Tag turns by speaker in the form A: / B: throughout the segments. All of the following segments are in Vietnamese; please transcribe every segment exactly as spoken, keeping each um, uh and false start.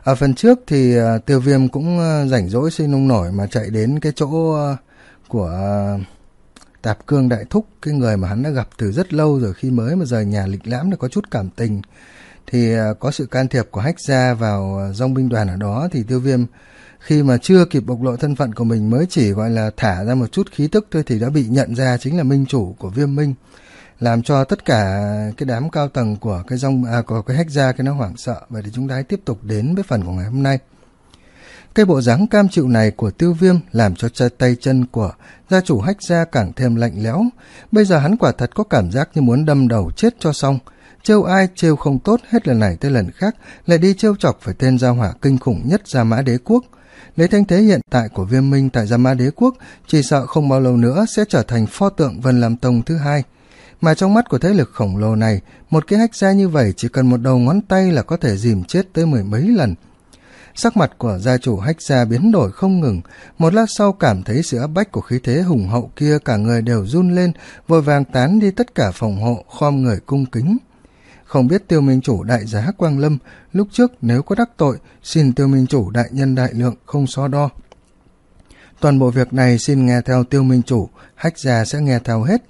A: Ở phần trước thì uh, Tiêu Viêm cũng uh, rảnh rỗi sinh nông nổi mà chạy đến cái chỗ uh, của uh, Tạp Cương Đại Thúc, cái người mà hắn đã gặp từ rất lâu rồi khi mới mà rời nhà lịch lãm để có chút cảm tình. Thì uh, có sự can thiệp của Hách Gia vào uh, dòng binh đoàn ở đó, thì Tiêu Viêm khi mà chưa kịp bộc lộ thân phận của mình mới chỉ gọi là thả ra một chút khí tức thôi thì đã bị nhận ra chính là minh chủ của Viêm Minh, làm cho tất cả cái đám cao tầng của cái dòng à, của cái Hách Gia cái nó hoảng sợ. Vậy thì chúng ta hãy tiếp tục đến với phần của ngày hôm nay. Cái bộ dáng cam chịu này của Tiêu Viêm làm cho tay chân của gia chủ Hách Gia càng thêm lạnh lẽo. Bây giờ hắn quả thật có cảm giác như muốn đâm đầu chết cho xong. Trêu ai trêu không tốt, hết lần này tới lần khác lại đi trêu chọc phải tên gia hỏa kinh khủng nhất Gia Mã Đế Quốc. Lấy thanh thế hiện tại của Viêm Minh tại Gia Mã Đế Quốc, chỉ sợ không bao lâu nữa sẽ trở thành pho tượng Vân Lam Tông thứ hai. Mà trong mắt của thế lực khổng lồ này, một cái Hách Gia như vậy chỉ cần một đầu ngón tay là có thể dìm chết tới mười mấy lần. Sắc mặt của gia chủ Hách Gia biến đổi không ngừng, một lát sau cảm thấy sự áp bách của khí thế hùng hậu kia, cả người đều run lên, vội vàng tán đi tất cả phòng hộ, khom người cung kính. Không biết Tiêu Minh Chủ đại giá quang lâm, lúc trước nếu có đắc tội, xin Tiêu Minh Chủ đại nhân đại lượng, không so đo. Toàn bộ việc này xin nghe theo Tiêu Minh Chủ, Hách Gia sẽ nghe theo hết.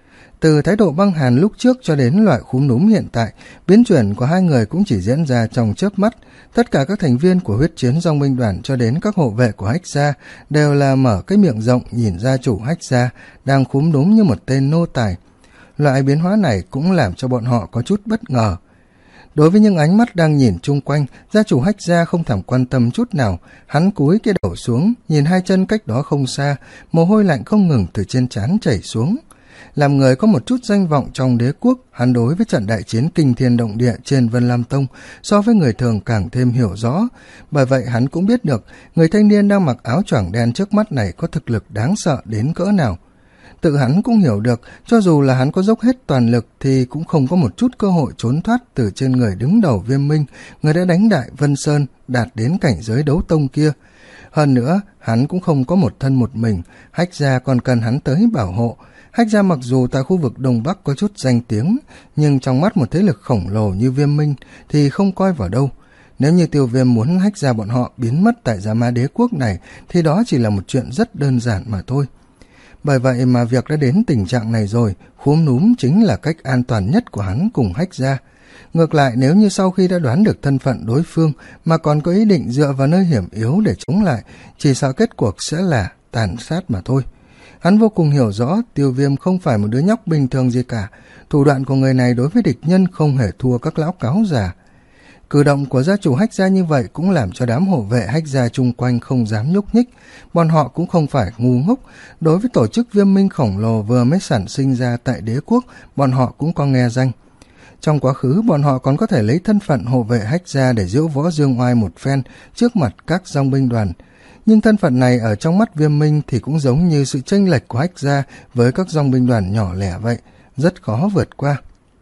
A: Từ thái độ băng hàn lúc trước cho đến loại khúm núm hiện tại, biến chuyển của hai người cũng chỉ diễn ra trong chớp mắt. Tất cả các thành viên của huyết chiến dòng binh đoàn cho đến các hộ vệ của Hách Gia đều là mở cái miệng rộng nhìn gia chủ Hách Gia đang khúm núm như một tên nô tài. Loại biến hóa này cũng làm cho bọn họ có chút bất ngờ. Đối với những ánh mắt đang nhìn chung quanh, gia chủ Hách Gia không thèm quan tâm chút nào. Hắn cúi cái đầu xuống, nhìn hai chân cách đó không xa, mồ hôi lạnh không ngừng từ trên trán chảy xuống. Làm người có một chút danh vọng trong đế quốc, hắn đối với trận đại chiến kinh thiên động địa trên Vân Lam Tông so với người thường càng thêm hiểu rõ. Bởi vậy hắn cũng biết được người thanh niên đang mặc áo choàng đen trước mắt này có thực lực đáng sợ đến cỡ nào. Tự hắn cũng hiểu được, cho dù là hắn có dốc hết toàn lực thì cũng không có một chút cơ hội trốn thoát từ trên người đứng đầu Viêm Minh, người đã đánh đại Vân Sơn đạt đến cảnh giới đấu tông kia. Hơn nữa, hắn cũng không có một thân một mình, Hách Gia còn cần hắn tới bảo hộ. Hách Gia mặc dù tại khu vực Đông Bắc có chút danh tiếng, nhưng trong mắt một thế lực khổng lồ như Viêm Minh thì không coi vào đâu. Nếu như Tiêu Viêm muốn Hách Gia bọn họ biến mất tại Gia Mã Đế Quốc này thì đó chỉ là một chuyện rất đơn giản mà thôi. Bởi vậy mà việc đã đến tình trạng này rồi, khúm núm chính là cách an toàn nhất của hắn cùng Hách Gia. Ngược lại, nếu như sau khi đã đoán được thân phận đối phương mà còn có ý định dựa vào nơi hiểm yếu để chống lại, chỉ sợ kết cuộc sẽ là tàn sát mà thôi. Hắn vô cùng hiểu rõ Tiêu Viêm không phải một đứa nhóc bình thường gì cả, thủ đoạn của người này đối với địch nhân không hề thua các lão cáo già. Cử động của gia chủ Hách Gia như vậy cũng làm cho đám hộ vệ Hách Gia chung quanh không dám nhúc nhích. Bọn họ cũng không phải ngu ngốc, đối với tổ chức Viêm Minh khổng lồ vừa mới sản sinh ra tại đế quốc, bọn họ cũng có nghe danh. Trong quá khứ, bọn họ còn có thể lấy thân phận hộ vệ Hách Gia để diễu võ dương oai một phen trước mặt các dòng binh đoàn. Nhưng thân phận này ở trong mắt Viêm Minh thì cũng giống như sự chênh lệch của Hách Gia với các dòng binh đoàn nhỏ lẻ vậy, rất khó vượt qua.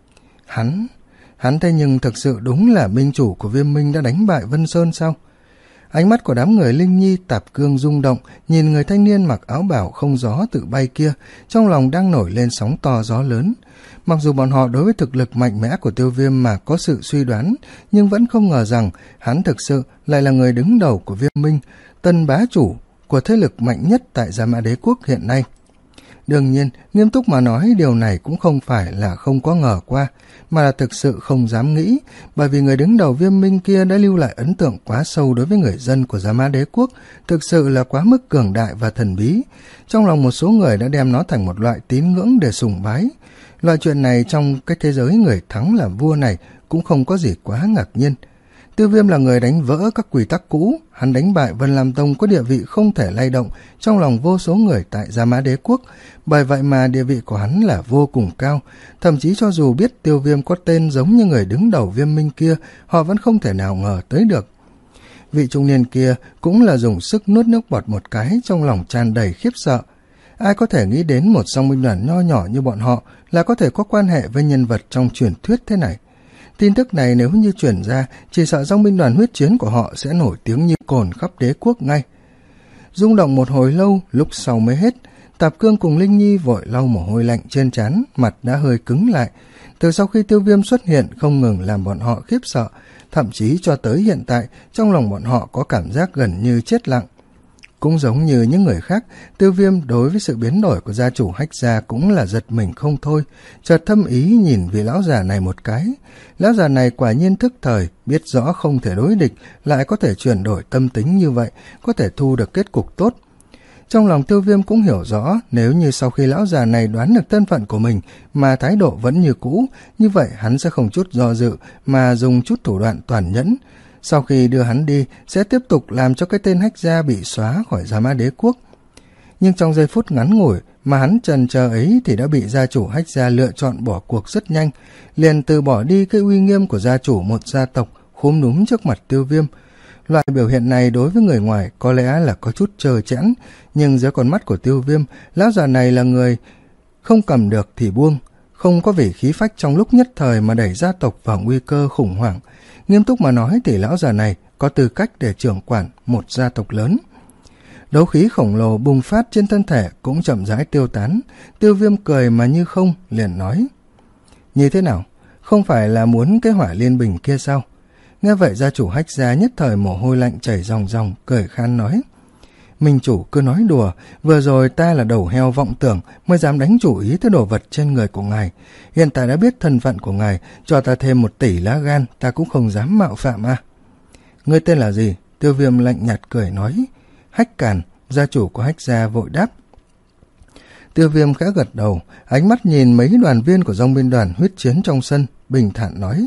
A: Hắn, hắn thế nhưng thực sự đúng là minh chủ của Viêm Minh đã đánh bại Vân Sơn sao? Ánh mắt của đám người Linh Nhi, Tạp Cương rung động, nhìn người thanh niên mặc áo bào không gió tự bay kia, trong lòng đang nổi lên sóng to gió lớn. Mặc dù bọn họ đối với thực lực mạnh mẽ của Tiêu Viêm mà có sự suy đoán, nhưng vẫn không ngờ rằng hắn thực sự lại là người đứng đầu của Viêm Minh, tân bá chủ của thế lực mạnh nhất tại Gia Mã Đế Quốc hiện nay. Đương nhiên, nghiêm túc mà nói, điều này cũng không phải là không có ngờ qua, mà là thực sự không dám nghĩ, bởi vì người đứng đầu Viêm Minh kia đã lưu lại ấn tượng quá sâu đối với người dân của Gia Mã Đế Quốc, thực sự là quá mức cường đại và thần bí. Trong lòng một số người đã đem nó thành một loại tín ngưỡng để sùng bái. Loại chuyện này trong cái thế giới người thắng làm vua này cũng không có gì quá ngạc nhiên. Tiêu Viêm là người đánh vỡ các quy tắc cũ, hắn đánh bại Vân Lam Tông có địa vị không thể lay động trong lòng vô số người tại Gia Mã Đế Quốc, bởi vậy mà địa vị của hắn là vô cùng cao, thậm chí cho dù biết Tiêu Viêm có tên giống như người đứng đầu Viêm Minh kia, họ vẫn không thể nào ngờ tới được. Vị trung niên kia cũng là dùng sức nuốt nước bọt một cái, trong lòng tràn đầy khiếp sợ. Ai có thể nghĩ đến một dòng binh đoàn nho nhỏ như bọn họ là có thể có quan hệ với nhân vật trong truyền thuyết thế này. Tin tức này nếu như truyền ra, chỉ sợ dòng binh đoàn huyết chiến của họ sẽ nổi tiếng như cồn khắp đế quốc ngay. Rung động một hồi lâu, lúc sau mới hết, Tạp Cương cùng Linh Nhi vội lau mồ hôi lạnh trên trán, mặt đã hơi cứng lại. Từ sau khi Tiêu Viêm xuất hiện không ngừng làm bọn họ khiếp sợ, thậm chí cho tới hiện tại, trong lòng bọn họ có cảm giác gần như chết lặng. Cũng giống như những người khác, Tiêu Viêm đối với sự biến đổi của gia chủ Hách gia cũng là giật mình không thôi, chợt thâm ý nhìn vị lão già này một cái. Lão già này quả nhiên thức thời, biết rõ không thể đối địch, lại có thể chuyển đổi tâm tính như vậy, có thể thu được kết cục tốt. Trong lòng Tiêu Viêm cũng hiểu rõ, nếu như sau khi lão già này đoán được thân phận của mình mà thái độ vẫn như cũ, như vậy hắn sẽ không chút do dự mà dùng chút thủ đoạn toàn nhẫn. Sau khi đưa hắn đi, sẽ tiếp tục làm cho cái tên Hách gia bị xóa khỏi Gia Mã Đế Quốc. Nhưng trong giây phút ngắn ngủi mà hắn chần chờ ấy thì đã bị gia chủ Hách gia lựa chọn bỏ cuộc rất nhanh, liền từ bỏ đi cái uy nghiêm của gia chủ một gia tộc, khúm núm trước mặt Tiêu Viêm. Loại biểu hiện này đối với người ngoài có lẽ là có chút trơ trẽn, nhưng dưới con mắt của Tiêu Viêm, lão già này là người không cầm được thì buông, không có vị khí phách trong lúc nhất thời mà đẩy gia tộc vào nguy cơ khủng hoảng. Nghiêm túc mà nói thì lão già này có tư cách để trưởng quản một gia tộc lớn. Đấu khí khổng lồ bùng phát trên thân thể cũng chậm rãi tiêu tán. Tiêu Viêm cười mà như không, liền nói: như thế nào, không phải là muốn cái hỏa liên bình kia sao? Nghe vậy gia chủ Hách gia nhất thời mồ hôi lạnh chảy ròng ròng, cười khan nói: Minh chủ cứ nói đùa, vừa rồi ta là đầu heo vọng tưởng mới dám đánh chủ ý tới đồ vật trên người của ngài. Hiện tại đã biết thân phận của ngài, cho ta thêm một tỷ lá gan, ta cũng không dám mạo phạm à. Ngươi tên là gì? Tiêu Viêm lạnh nhạt cười nói: Hách Càn. Gia chủ của Hách gia vội đáp. Tiêu Viêm khẽ gật đầu, ánh mắt nhìn mấy đoàn viên của dòng binh đoàn huyết chiến trong sân, bình thản nói: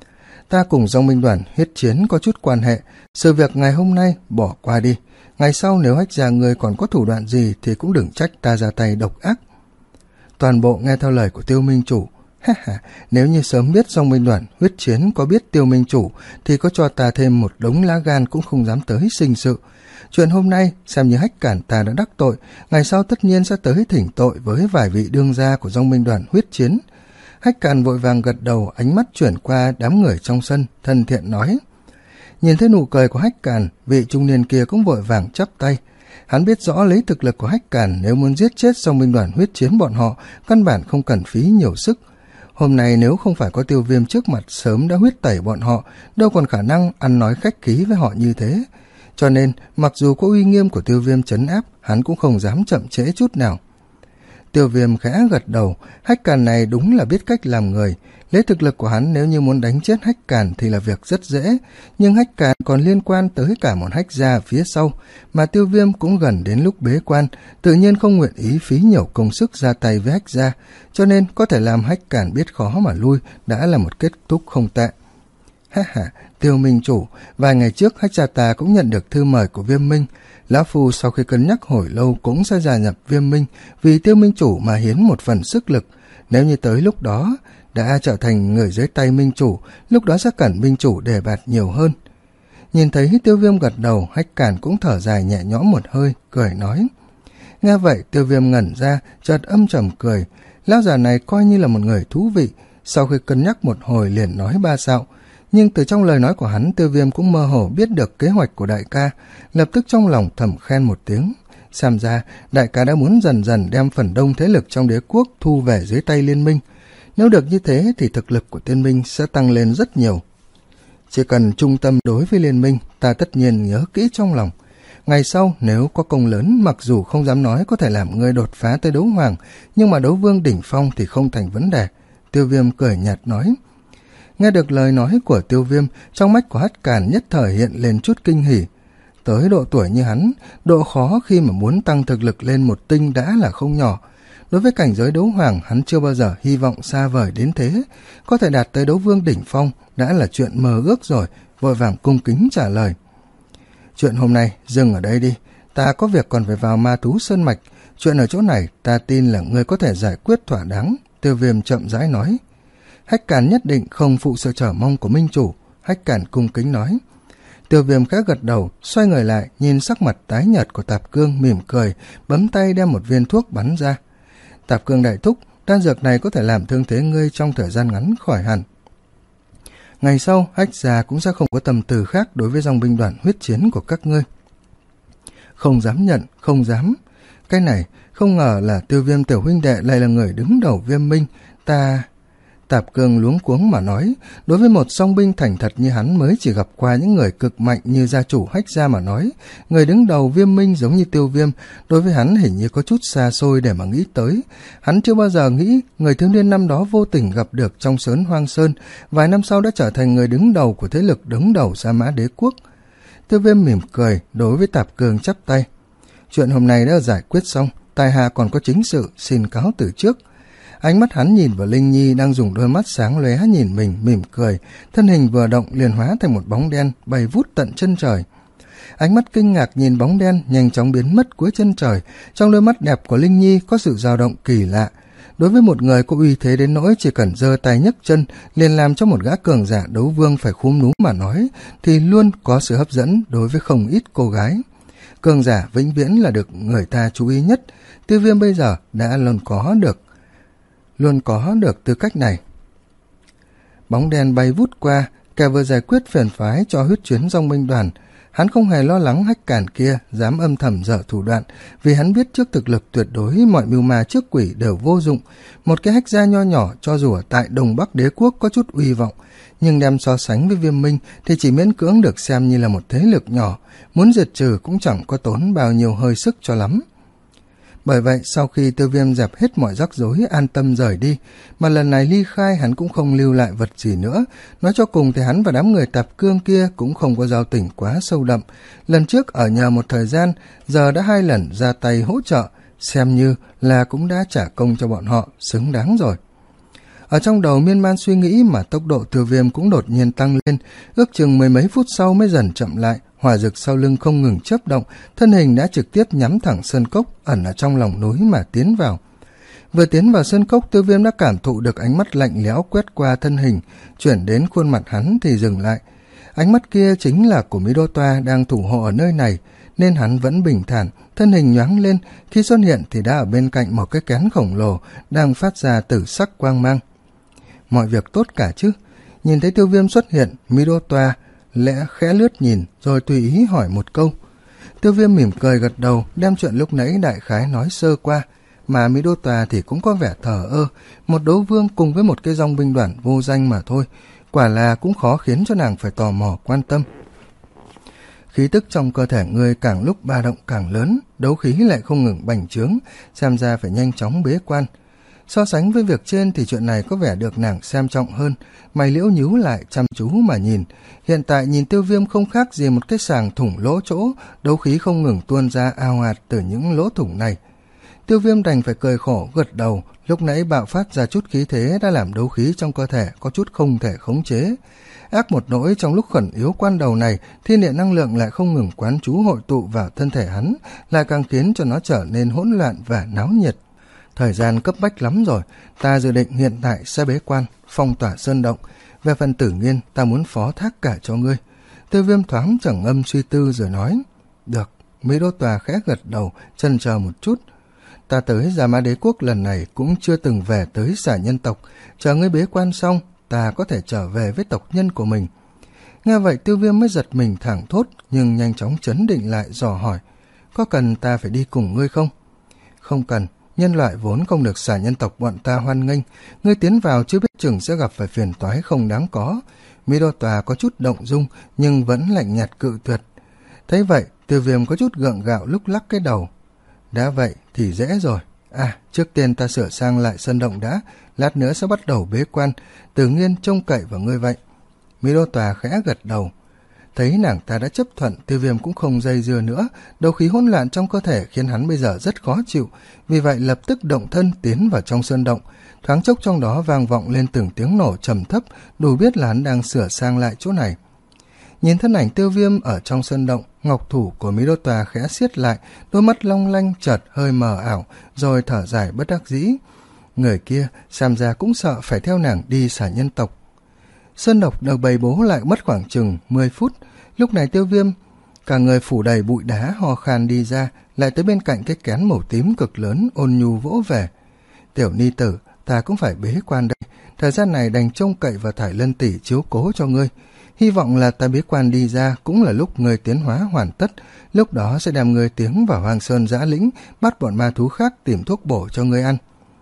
A: Ta cùng dòng binh đoàn huyết chiến có chút quan hệ, sự việc ngày hôm nay bỏ qua đi. Ngày sau nếu Hách gia người còn có thủ đoạn gì thì cũng đừng trách ta ra tay độc ác. Toàn bộ nghe theo lời của Tiêu Minh chủ. Ha ha, nếu như sớm biết dòng binh đoàn huyết chiến có biết Tiêu Minh chủ thì có cho ta thêm một đống lá gan cũng không dám tới sinh sự. Chuyện hôm nay xem như Hách Cản ta đã đắc tội, ngày sau tất nhiên sẽ tới thỉnh tội với vài vị đương gia của dòng binh đoàn huyết chiến. Hách Càn vội vàng gật đầu, ánh mắt chuyển qua đám người trong sân, thân thiện nói. Nhìn thấy nụ cười của Hách Càn, vị trung niên kia cũng vội vàng chắp tay. Hắn biết rõ lấy thực lực của Hách Càn, nếu muốn giết chết dòng binh đoàn huyết chiến bọn họ, căn bản không cần phí nhiều sức. Hôm nay nếu không phải có Tiêu Viêm trước mặt sớm đã huyết tẩy bọn họ, đâu còn khả năng ăn nói khách khí với họ như thế. Cho nên, mặc dù có uy nghiêm của Tiêu Viêm trấn áp, hắn cũng không dám chậm trễ chút nào. Tiêu Viêm khẽ gật đầu, Hách Càn này đúng là biết cách làm người. Lấy thực lực của hắn nếu như muốn đánh chết Hách Càn thì là việc rất dễ, nhưng Hách Càn còn liên quan tới cả một Hách gia phía sau, mà Tiêu Viêm cũng gần đến lúc bế quan, tự nhiên không nguyện ý phí nhiều công sức ra tay với Hách gia, cho nên có thể làm Hách Càn biết khó mà lui đã là một kết thúc không tệ. Ha ha, Tiêu Minh chủ, vài ngày trước Hách gia ta cũng nhận được thư mời của Viêm Minh. Lão Phu sau khi cân nhắc hồi lâu cũng sẽ gia nhập Viêm Minh, vì Tiêu Minh chủ mà hiến một phần sức lực. Nếu như tới lúc đó đã trở thành người dưới tay Minh chủ, lúc đó sẽ cần Minh chủ đề bạt nhiều hơn. Nhìn thấy Tiêu Viêm gật đầu, Hách Càn cũng thở dài nhẹ nhõm một hơi, cười nói. Nghe vậy Tiêu Viêm ngẩn ra, chợt âm trầm cười. Lão già này coi như là một người thú vị, sau khi cân nhắc một hồi liền nói ba xạo. Nhưng từ trong lời nói của hắn, Tiêu Viêm cũng mơ hồ biết được kế hoạch của đại ca, lập tức trong lòng thầm khen một tiếng. Xem ra, đại ca đã muốn dần dần đem phần đông thế lực trong đế quốc thu về dưới tay liên minh. Nếu được như thế thì thực lực của tiên minh sẽ tăng lên rất nhiều. Chỉ cần trung tâm đối với liên minh, ta tất nhiên nhớ kỹ trong lòng. Ngày sau, nếu có công lớn, mặc dù không dám nói có thể làm người đột phá tới đấu hoàng, nhưng mà đấu vương đỉnh phong thì không thành vấn đề. Tiêu Viêm cười nhạt nói. Nghe được lời nói của Tiêu Viêm, trong mắt của Hách Càn nhất thời hiện lên chút kinh hỉ. Tới độ tuổi như hắn, độ khó khi mà muốn tăng thực lực lên một tinh đã là không nhỏ. Đối với cảnh giới đấu hoàng, hắn chưa bao giờ hy vọng xa vời đến thế. Có thể đạt tới đấu vương đỉnh phong đã là chuyện mơ ước rồi, vội vàng cung kính trả lời. Chuyện hôm nay dừng ở đây đi, ta có việc còn phải vào Ma Thú Sơn Mạch. Chuyện ở chỗ này ta tin là ngươi có thể giải quyết thỏa đáng. Tiêu Viêm chậm rãi nói. Hách Càn nhất định không phụ sự chờ mong của Minh chủ. Hách Càn cung kính nói. Tiêu Viêm khẽ gật đầu, xoay người lại, nhìn sắc mặt tái nhợt của Tạp Cương, mỉm cười, bấm tay đem một viên thuốc bắn ra. Tạp Cương đại thúc, đan dược này có thể làm thương thế ngươi trong thời gian ngắn khỏi hẳn. Ngày sau, Hách gia cũng sẽ không có tâm tư khác đối với dòng binh đoàn huyết chiến của các ngươi. Không dám nhận, không dám. Cái này, không ngờ là Tiêu Viêm tiểu huynh đệ lại là người đứng đầu Viêm Minh. Ta... Tạp Cương luống cuống mà nói, đối với một song binh thành thật như hắn mới chỉ gặp qua những người cực mạnh như gia chủ Hách Gia mà nói, người đứng đầu Viêm Minh giống như Tiêu Viêm, đối với hắn hình như có chút xa xôi để mà nghĩ tới. Hắn chưa bao giờ nghĩ người thiếu niên năm đó vô tình gặp được trong Sớn Hoang Sơn, vài năm sau đã trở thành người đứng đầu của thế lực đứng đầu Sa Mã Đế Quốc. Tiêu Viêm mỉm cười đối với Tạp Cương chắp tay. Chuyện hôm nay đã giải quyết xong, tại hạ còn có chính sự, xin cáo từ trước. Ánh mắt hắn nhìn vào Linh Nhi đang dùng đôi mắt sáng lóe nhìn mình, mỉm cười, thân hình vừa động liền hóa thành một bóng đen bay vút tận chân trời. Ánh mắt kinh ngạc nhìn bóng đen nhanh chóng biến mất cuối chân trời, trong đôi mắt đẹp của Linh Nhi có sự dao động kỳ lạ. Đối với một người có uy thế đến nỗi chỉ cần giơ tay nhấc chân liền làm cho một gã cường giả đấu vương phải khúm núm mà nói, thì luôn có sự hấp dẫn đối với không ít cô gái. Cường giả vĩnh viễn là được người ta chú ý nhất. Tiêu Viêm bây giờ đã luôn có được luôn có được tư cách này. Bóng đen bay vút qua, kẻ vừa giải quyết phiền phái cho huyết chuyến dòng binh đoàn. Hắn không hề lo lắng Hách Cản kia dám âm thầm dở thủ đoạn, vì hắn biết trước thực lực tuyệt đối mọi mưu ma trước quỷ đều vô dụng. Một cái Hách gia nho nhỏ cho dù ở tại Đông Bắc Đế Quốc có chút uy vọng, nhưng đem so sánh với Viêm Minh thì chỉ miễn cưỡng được xem như là một thế lực nhỏ, muốn diệt trừ cũng chẳng có tốn bao nhiêu hơi sức cho lắm. Bởi vậy sau khi Tiêu Viêm dẹp hết mọi rắc rối an tâm rời đi, mà lần này ly khai hắn cũng không lưu lại vật gì nữa. Nói cho cùng thì hắn và đám người Tạp Cương kia cũng không có giao tình quá sâu đậm. Lần trước ở nhờ một thời gian, giờ đã hai lần ra tay hỗ trợ, xem như là cũng đã trả công cho bọn họ, xứng đáng rồi. Ở trong đầu miên man suy nghĩ mà tốc độ Tiêu Viêm cũng đột nhiên tăng lên, ước chừng mười mấy phút sau mới dần chậm lại. Hỏa dực sau lưng không ngừng chớp động, thân hình đã trực tiếp nhắm thẳng sơn cốc ẩn ở trong lòng núi mà tiến vào. Vừa tiến vào sơn cốc, Tiêu Viêm đã cảm thụ được ánh mắt lạnh lẽo quét qua thân hình, chuyển đến khuôn mặt hắn thì dừng lại. Ánh mắt kia chính là của Mỹ Đô Toa đang thủ hộ ở nơi này, nên hắn vẫn bình thản, thân hình nhoáng lên, khi xuất hiện thì đã ở bên cạnh một cái kén khổng lồ đang phát ra tử sắc quang mang. Mọi việc tốt cả chứ? Nhìn thấy Tiêu Viêm xuất hiện, Mỹ Đô Toa lẽ khẽ lướt nhìn rồi tùy ý hỏi một câu. Tiêu Viêm mỉm cười gật đầu, đem chuyện lúc nãy đại khái nói sơ qua, mà Mỹ Đô Tòa thì cũng có vẻ thờ ơ. Một đấu vương cùng với một cái dòng binh đoàn vô danh mà thôi, quả là cũng khó khiến cho nàng phải tò mò quan tâm. Khí tức trong cơ thể người càng lúc ba động càng lớn, đấu khí lại không ngừng bành trướng, xem ra phải nhanh chóng bế quan. So sánh với việc trên thì chuyện này có vẻ được nàng xem trọng hơn, mày liễu nhíu lại chăm chú mà nhìn. Hiện tại nhìn Tiêu Viêm không khác gì một cái sàng thủng lỗ chỗ, đấu khí không ngừng tuôn ra ao ạt từ những lỗ thủng này. Tiêu Viêm đành phải cười khổ gật đầu, lúc nãy bạo phát ra chút khí thế đã làm đấu khí trong cơ thể có chút không thể khống chế. Ác một nỗi trong lúc khẩn yếu quan đầu này, thiên địa năng lượng lại không ngừng quán trú hội tụ vào thân thể hắn, lại càng khiến cho nó trở nên hỗn loạn và náo nhiệt. Thời gian cấp bách lắm rồi, ta dự định hiện tại sẽ bế quan, phong tỏa sơn động. Về phần Tử Nghiên, ta muốn phó thác cả cho ngươi. Tiêu Viêm thoáng trầm ngâm suy tư rồi nói. Được. Mỹ Đô Tòa khẽ gật đầu, chần chờ một chút. Ta tới Sa Mã Đế Quốc lần này cũng chưa từng về tới Xà Nhân tộc. Chờ ngươi bế quan xong, ta có thể trở về với tộc nhân của mình. Nghe vậy Tiêu Viêm mới giật mình thảng thốt, nhưng nhanh chóng trấn định lại dò hỏi. Có cần ta phải đi cùng ngươi không? Không cần. Nhân loại vốn không được Xà Nhân tộc bọn ta hoan nghênh, ngươi tiến vào chưa biết chừng sẽ gặp phải phiền toái không đáng có. Mỹ Đô Tòa có chút động dung nhưng vẫn lạnh nhạt cự tuyệt. Thấy vậy, Tiêu Viêm có chút gượng gạo lúc lắc cái đầu. Đã vậy thì dễ rồi. À, trước tiên ta sửa sang lại sân động đã, lát nữa sẽ bắt đầu bế quan, Tử Nghiên trông cậy vào ngươi vậy. Mỹ Đô Tòa khẽ gật đầu. Thấy nàng ta đã chấp thuận, Tiêu Viêm cũng không dây dưa nữa, đấu khí hỗn loạn trong cơ thể khiến hắn bây giờ rất khó chịu, vì vậy lập tức động thân tiến vào trong sơn động. Thoáng chốc trong đó vang vọng lên từng tiếng nổ trầm thấp, đủ biết là hắn đang sửa sang lại chỗ này. Nhìn thân ảnh Tiêu Viêm ở trong sơn động, ngọc thủ của Mỹ Đô Tòa khẽ siết lại, đôi mắt long lanh chợt hơi mờ ảo, rồi thở dài bất đắc dĩ. Người kia xem ra cũng sợ phải theo nàng đi Xà Nhân tộc. Sơn độc được bày bố lại mất khoảng chừng mười phút. Lúc này Tiêu Viêm cả người phủ đầy bụi đá ho khan đi ra, lại tới bên cạnh cái kén màu tím cực lớn ôn nhu vỗ về. Tiểu ni tử, ta cũng phải bế quan đây, thời gian này đành trông cậy vào Thải Lân tỷ chiếu cố cho ngươi. Hy vọng là ta bế quan đi ra cũng là lúc ngươi tiến hóa hoàn tất, lúc đó sẽ đem ngươi tiến vào Hoang Sơn Dã Lĩnh, bắt bọn ma thú khác tìm thuốc bổ cho ngươi ăn.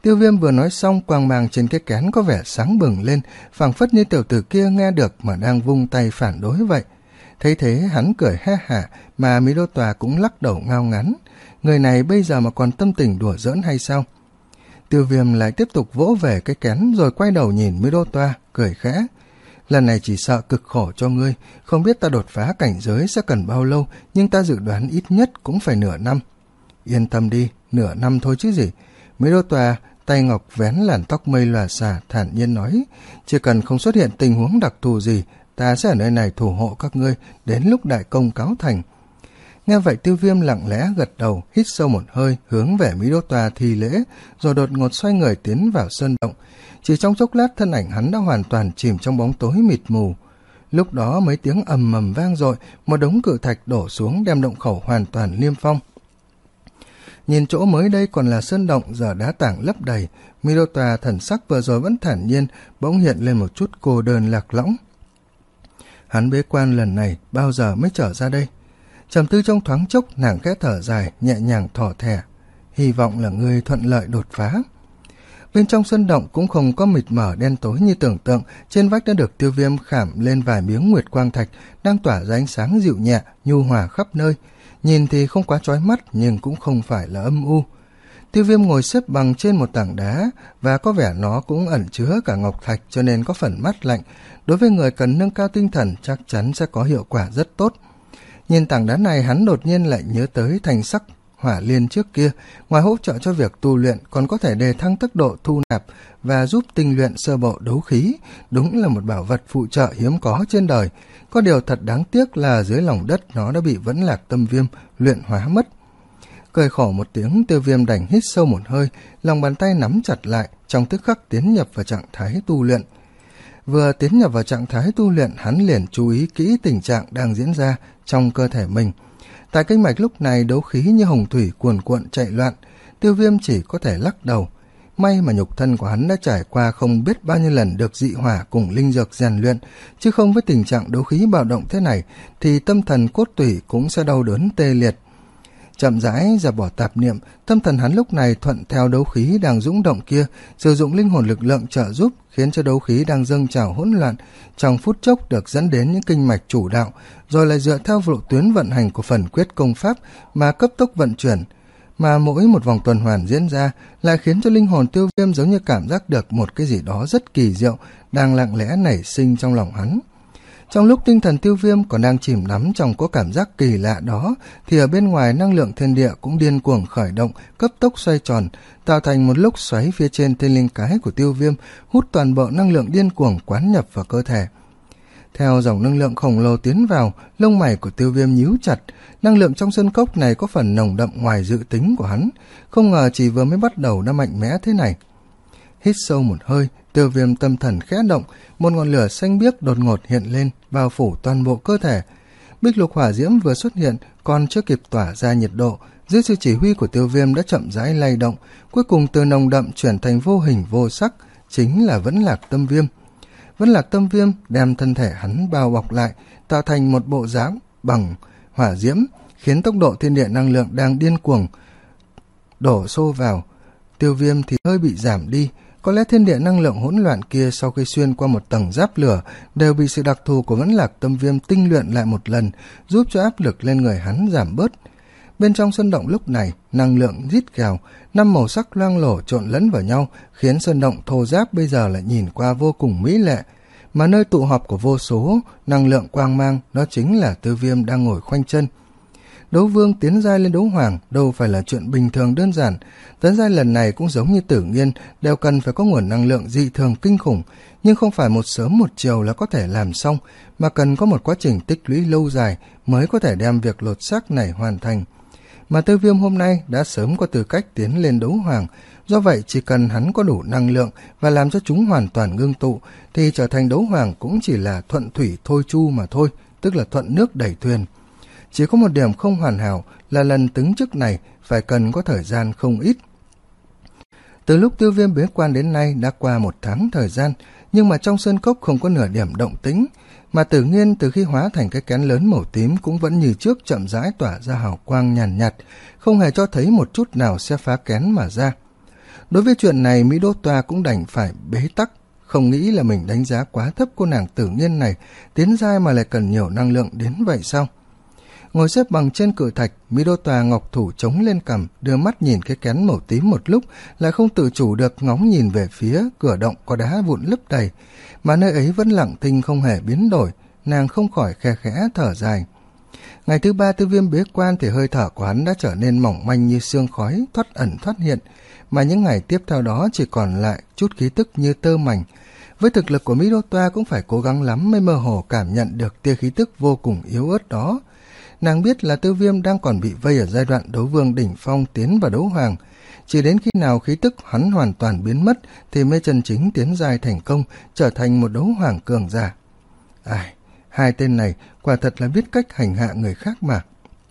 A: Tiêu Viêm vừa nói xong, quang mang trên cái kén có vẻ sáng bừng lên, phảng phất như tiểu tử kia nghe được mà đang vung tay phản đối vậy. Thấy thế hắn cười ha hả, mà Mỹ Đô Tòa cũng lắc đầu ngao ngán. Người này bây giờ mà còn tâm tình đùa giỡn hay sao? Tiêu Viêm lại tiếp tục vỗ về cái kén rồi quay đầu nhìn Mỹ Đô Tòa, cười khẽ. Lần này chỉ sợ cực khổ cho ngươi, không biết ta đột phá cảnh giới sẽ cần bao lâu, nhưng ta dự đoán ít nhất cũng phải nửa năm. Yên tâm đi, nửa năm thôi chứ gì. Mỹ Đô Tòa tay ngọc vén làn tóc mây lòa xả, thản nhiên nói, chỉ cần không xuất hiện tình huống đặc thù gì, ta sẽ ở nơi này thủ hộ các ngươi đến lúc đại công cáo thành. Nghe vậy Tiêu Viêm lặng lẽ gật đầu, hít sâu một hơi, hướng về Mỹ Đô Tòa thi lễ, rồi đột ngột xoay người tiến vào sơn động. Chỉ trong chốc lát thân ảnh hắn đã hoàn toàn chìm trong bóng tối mịt mù. Lúc đó mấy tiếng ầm ầm vang dội, một đống cự thạch đổ xuống đem động khẩu hoàn toàn niêm phong. Nhìn chỗ mới đây còn là sơn động, giờ đá tảng lấp đầy, Mỹ Đô Tòa thần sắc vừa rồi vẫn thản nhiên, bỗng hiện lên một chút cô đơn lạc lõng. Hắn bế quan lần này bao giờ mới trở ra đây? Trầm tư trong thoáng chốc, nàng khẽ thở dài, nhẹ nhàng thỏ thẻ. Hy vọng là ngươi thuận lợi đột phá. Bên trong sân động cũng không có mịt mờ đen tối như tưởng tượng, trên vách đã được Tiêu Viêm khảm lên vài miếng nguyệt quang thạch, đang tỏa ra ánh sáng dịu nhẹ, nhu hòa khắp nơi. Nhìn thì không quá chói mắt, nhưng cũng không phải là âm u. Tiêu Viêm ngồi xếp bằng trên một tảng đá, và có vẻ nó cũng ẩn chứa cả ngọc thạch cho nên có phần mát lạnh. Đối với người cần nâng cao tinh thần chắc chắn sẽ có hiệu quả rất tốt. Nhìn tảng đá này, hắn đột nhiên lại nhớ tới thanh sắc hỏa liên trước kia, ngoài hỗ trợ cho việc tu luyện còn có thể đề thăng tốc độ thu nạp và giúp tinh luyện sơ bộ đấu khí, đúng là một bảo vật phụ trợ hiếm có trên đời. Có điều thật đáng tiếc là dưới lòng đất nó đã bị Vẫn Lạc Tâm Viêm luyện hóa mất. Cười khổ một tiếng, Tiêu Viêm đành hít sâu một hơi, lòng bàn tay nắm chặt lại, trong tức khắc tiến nhập vào trạng thái tu luyện. Vừa tiến nhập vào trạng thái tu luyện, hắn liền chú ý kỹ tình trạng đang diễn ra trong cơ thể mình. Tại kinh mạch lúc này đấu khí như hồng thủy cuồn cuộn chạy loạn, Tiêu Viêm chỉ có thể lắc đầu. May mà nhục thân của hắn đã trải qua không biết bao nhiêu lần được dị hỏa cùng linh dược rèn luyện, chứ không với tình trạng đấu khí bạo động thế này thì tâm thần cốt tủy cũng sẽ đau đớn tê liệt. Chậm rãi dẹp bỏ tạp niệm, tâm thần hắn lúc này thuận theo đấu khí đang dũng động kia, sử dụng linh hồn lực lượng trợ giúp, khiến cho đấu khí đang dâng trào hỗn loạn trong phút chốc được dẫn đến những kinh mạch chủ đạo, rồi lại dựa theo lộ tuyến vận hành của phần quyết công pháp mà cấp tốc vận chuyển. Mà mỗi một vòng tuần hoàn diễn ra lại khiến cho linh hồn Tiêu Viêm giống như cảm giác được một cái gì đó rất kỳ diệu đang lặng lẽ nảy sinh trong lòng hắn. Trong lúc tinh thần Tiêu Viêm còn đang chìm đắm trong có cảm giác kỳ lạ đó, thì ở bên ngoài năng lượng thiên địa cũng điên cuồng khởi động, cấp tốc xoay tròn, tạo thành một lốc xoáy phía trên thiên linh cái của Tiêu Viêm, hút toàn bộ năng lượng điên cuồng quán nhập vào cơ thể. Theo dòng năng lượng khổng lồ tiến vào, lông mày của Tiêu Viêm nhíu chặt, năng lượng trong sơn cốc này có phần nồng đậm ngoài dự tính của hắn, không ngờ chỉ vừa mới bắt đầu đã mạnh mẽ thế này. Hít sâu một hơi, Tiêu Viêm tâm thần khẽ động, một ngọn lửa xanh biếc đột ngột hiện lên, bao phủ toàn bộ cơ thể. Bích lục hỏa diễm vừa xuất hiện, còn chưa kịp tỏa ra nhiệt độ, dưới sự chỉ huy của Tiêu Viêm đã chậm rãi lay động, cuối cùng từ nồng đậm chuyển thành vô hình vô sắc, chính là Vẫn Lạc Tâm Viêm. Vẫn Lạc Tâm Viêm đem thân thể hắn bao bọc lại, tạo thành một bộ dáng bằng hỏa diễm, khiến tốc độ thiên địa năng lượng đang điên cuồng đổ xô vào Tiêu Viêm thì hơi bị giảm đi. Có lẽ thiên địa năng lượng hỗn loạn kia sau khi xuyên qua một tầng giáp lửa đều bị sự đặc thù của Vẫn Lạc Tâm Viêm tinh luyện lại một lần, giúp cho áp lực lên người hắn giảm bớt. Bên trong sơn động lúc này, năng lượng rít gào, năm màu sắc loang lổ trộn lẫn vào nhau, khiến sơn động thô ráp bây giờ lại nhìn qua vô cùng mỹ lệ. Mà nơi tụ họp của vô số năng lượng quang mang, đó chính là Tiêu Viêm đang ngồi khoanh chân. Đấu vương tiến giai lên đấu hoàng đâu phải là chuyện bình thường đơn giản, tấn giai lần này cũng giống như Tử Nghiên, đều cần phải có nguồn năng lượng dị thường kinh khủng, nhưng không phải một sớm một chiều là có thể làm xong, mà cần có một quá trình tích lũy lâu dài mới có thể đem việc lột xác này hoàn thành. Mà Tiêu Viêm hôm nay đã sớm có tư cách tiến lên đấu hoàng, do vậy chỉ cần hắn có đủ năng lượng và làm cho chúng hoàn toàn ngưng tụ, thì trở thành đấu hoàng cũng chỉ là thuận thủy thôi chu mà thôi, tức là thuận nước đẩy thuyền. Chỉ có một điểm không hoàn hảo là lần tứng chức này phải cần có thời gian không ít. Từ lúc Tiêu Viêm bế quan đến nay đã qua một tháng thời gian, nhưng mà trong sơn cốc không có nửa điểm động tĩnh, mà Tử Nghiên từ khi hóa thành cái kén lớn màu tím cũng vẫn như trước chậm rãi tỏa ra hào quang nhàn nhạt, nhạt, không hề cho thấy một chút nào sẽ phá kén mà ra. Đối với chuyện này, Mỹ Đô Toa cũng đành phải bế tắc, không nghĩ là mình đánh giá quá thấp cô nàng Tử Nghiên này, tiến giai mà lại cần nhiều năng lượng đến vậy sao? Ngồi xếp bằng trên cự thạch, Mỹ Đô Toa ngọc thủ chống lên cằm, đưa mắt nhìn cái kén màu tím một lúc, lại không tự chủ được ngóng nhìn về phía cửa động có đá vụn lấp đầy, mà nơi ấy vẫn lặng thinh không hề biến đổi, nàng không khỏi khe khẽ thở dài. Ngày thứ ba Tiêu Viêm bế quan thì hơi thở của hắn đã trở nên mỏng manh như sương khói, thoát ẩn thoát hiện, mà những ngày tiếp theo đó chỉ còn lại chút khí tức như tơ mảnh. Với thực lực của Mỹ Đô Toa cũng phải cố gắng lắm mới mơ hồ cảm nhận được tia khí tức vô cùng yếu ớt đó. Nàng biết là Tiêu Viêm đang còn bị vây ở giai đoạn đấu vương đỉnh phong tiến vào đấu hoàng. Chỉ đến khi nào khí tức hắn hoàn toàn biến mất thì mới chân chính tiến giai thành công, trở thành một đấu hoàng cường giả. Ai, hai tên này quả thật là biết cách hành hạ người khác mà.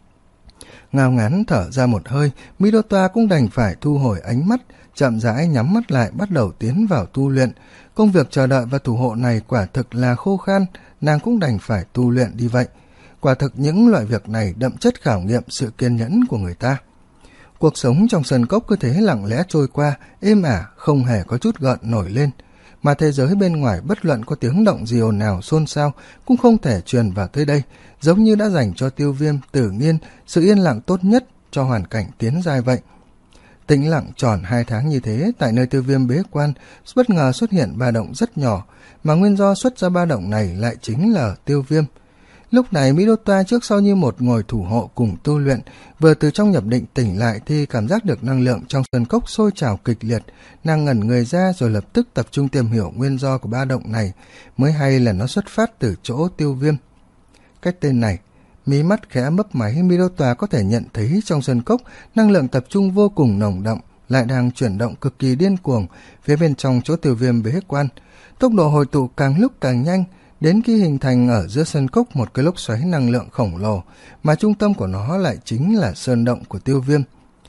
A: Ngao ngán thở ra một hơi, Mỹ Đô Toa cũng đành phải thu hồi ánh mắt, chậm rãi nhắm mắt lại bắt đầu tiến vào tu luyện. Công việc chờ đợi và thủ hộ này quả thực là khô khan, nàng cũng đành phải tu luyện đi vậy. Quả thực những loại việc này đậm chất khảo nghiệm sự kiên nhẫn của người ta. Cuộc sống trong sơn cốc cứ thế lặng lẽ trôi qua, êm ả, không hề có chút gợn nổi lên. Mà thế giới bên ngoài bất luận có tiếng động gì ồn ào xôn xao cũng không thể truyền vào tới đây, giống như đã dành cho Tiêu Viêm, Tử Nghiên sự yên lặng tốt nhất cho hoàn cảnh tiến giai vậy. Tĩnh lặng tròn hai tháng như thế, tại nơi Tiêu Viêm bế quan, bất ngờ xuất hiện ba động rất nhỏ, mà nguyên do xuất ra ba động này lại chính là Tiêu Viêm. Lúc này Mỹ Đô Toa trước sau như một ngồi thủ hộ cùng tu luyện, vừa từ trong nhập định tỉnh lại thì cảm giác được năng lượng trong sơn cốc sôi trào kịch liệt, nàng ngẩn người ra rồi lập tức tập trung tìm hiểu nguyên do của ba động này, mới hay là nó xuất phát từ chỗ Tiêu Viêm. Cái tên này, mí mắt khẽ mấp máy, Mỹ Đô Toa có thể nhận thấy trong sơn cốc năng lượng tập trung vô cùng nồng đậm, lại đang chuyển động cực kỳ điên cuồng phía bên trong chỗ Tiêu Viêm bế quan. Tốc độ hồi tụ càng lúc càng nhanh, đến khi hình thành ở giữa sân cốc một cái lốc xoáy năng lượng khổng lồ, mà trung tâm của nó lại chính là sơn động của Tiêu Viêm.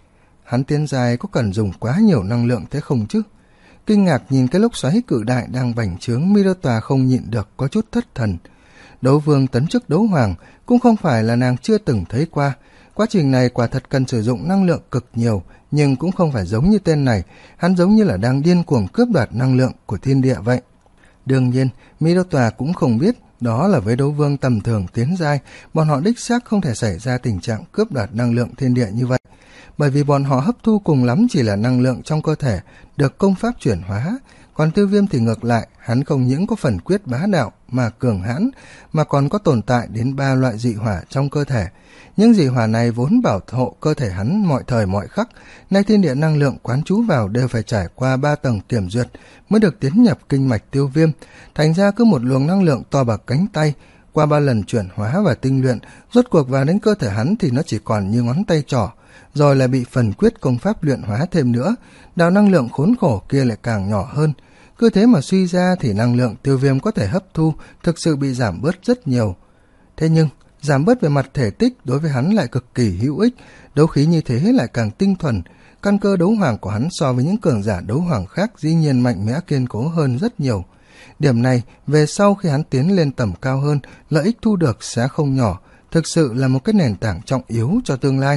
A: Hắn tiến dài có cần dùng quá nhiều năng lượng thế không chứ? Kinh ngạc nhìn cái lốc xoáy cự đại đang bành trướng, Mỹ Đô Toa không nhịn được có chút thất thần. Đấu vương tấn chức đấu hoàng cũng không phải là nàng chưa từng thấy qua. Quá trình này quả thật cần sử dụng năng lượng cực nhiều, nhưng cũng không phải giống như tên này, hắn giống như là đang điên cuồng cướp đoạt năng lượng của thiên địa vậy. Đương nhiên, Mỹ Đô Toa cũng không biết đó là với đấu vương tầm thường tiến giai, bọn họ đích xác không thể xảy ra tình trạng cướp đoạt năng lượng thiên địa như vậy, bởi vì bọn họ hấp thu cùng lắm chỉ là năng lượng trong cơ thể được công pháp chuyển hóa. Còn Tiêu Viêm thì ngược lại, hắn không những có phần quyết bá đạo mà cường hãn, mà còn có tồn tại đến ba loại dị hỏa trong cơ thể. Những dị hỏa này vốn bảo hộ cơ thể hắn mọi thời mọi khắc, nay thiên địa năng lượng quán trú vào đều phải trải qua ba tầng kiểm duyệt mới được tiến nhập kinh mạch Tiêu Viêm. Thành ra cứ một luồng năng lượng to bằng cánh tay, qua ba lần chuyển hóa và tinh luyện, rốt cuộc vào đến cơ thể hắn thì nó chỉ còn như ngón tay trỏ, rồi lại bị phần quyết công pháp luyện hóa thêm nữa, đạo năng lượng khốn khổ kia lại càng nhỏ hơn. Cứ thế mà suy ra thì năng lượng Tiêu Viêm có thể hấp thu thực sự bị giảm bớt rất nhiều. Thế nhưng giảm bớt về mặt thể tích đối với hắn lại cực kỳ hữu ích, đấu khí như thế lại càng tinh thuần, căn cơ đấu hoàng của hắn so với những cường giả đấu hoàng khác dĩ nhiên mạnh mẽ kiên cố hơn rất nhiều. Điểm này về sau khi hắn tiến lên tầm cao hơn, lợi ích thu được sẽ không nhỏ, thực sự là một cái nền tảng trọng yếu cho tương lai.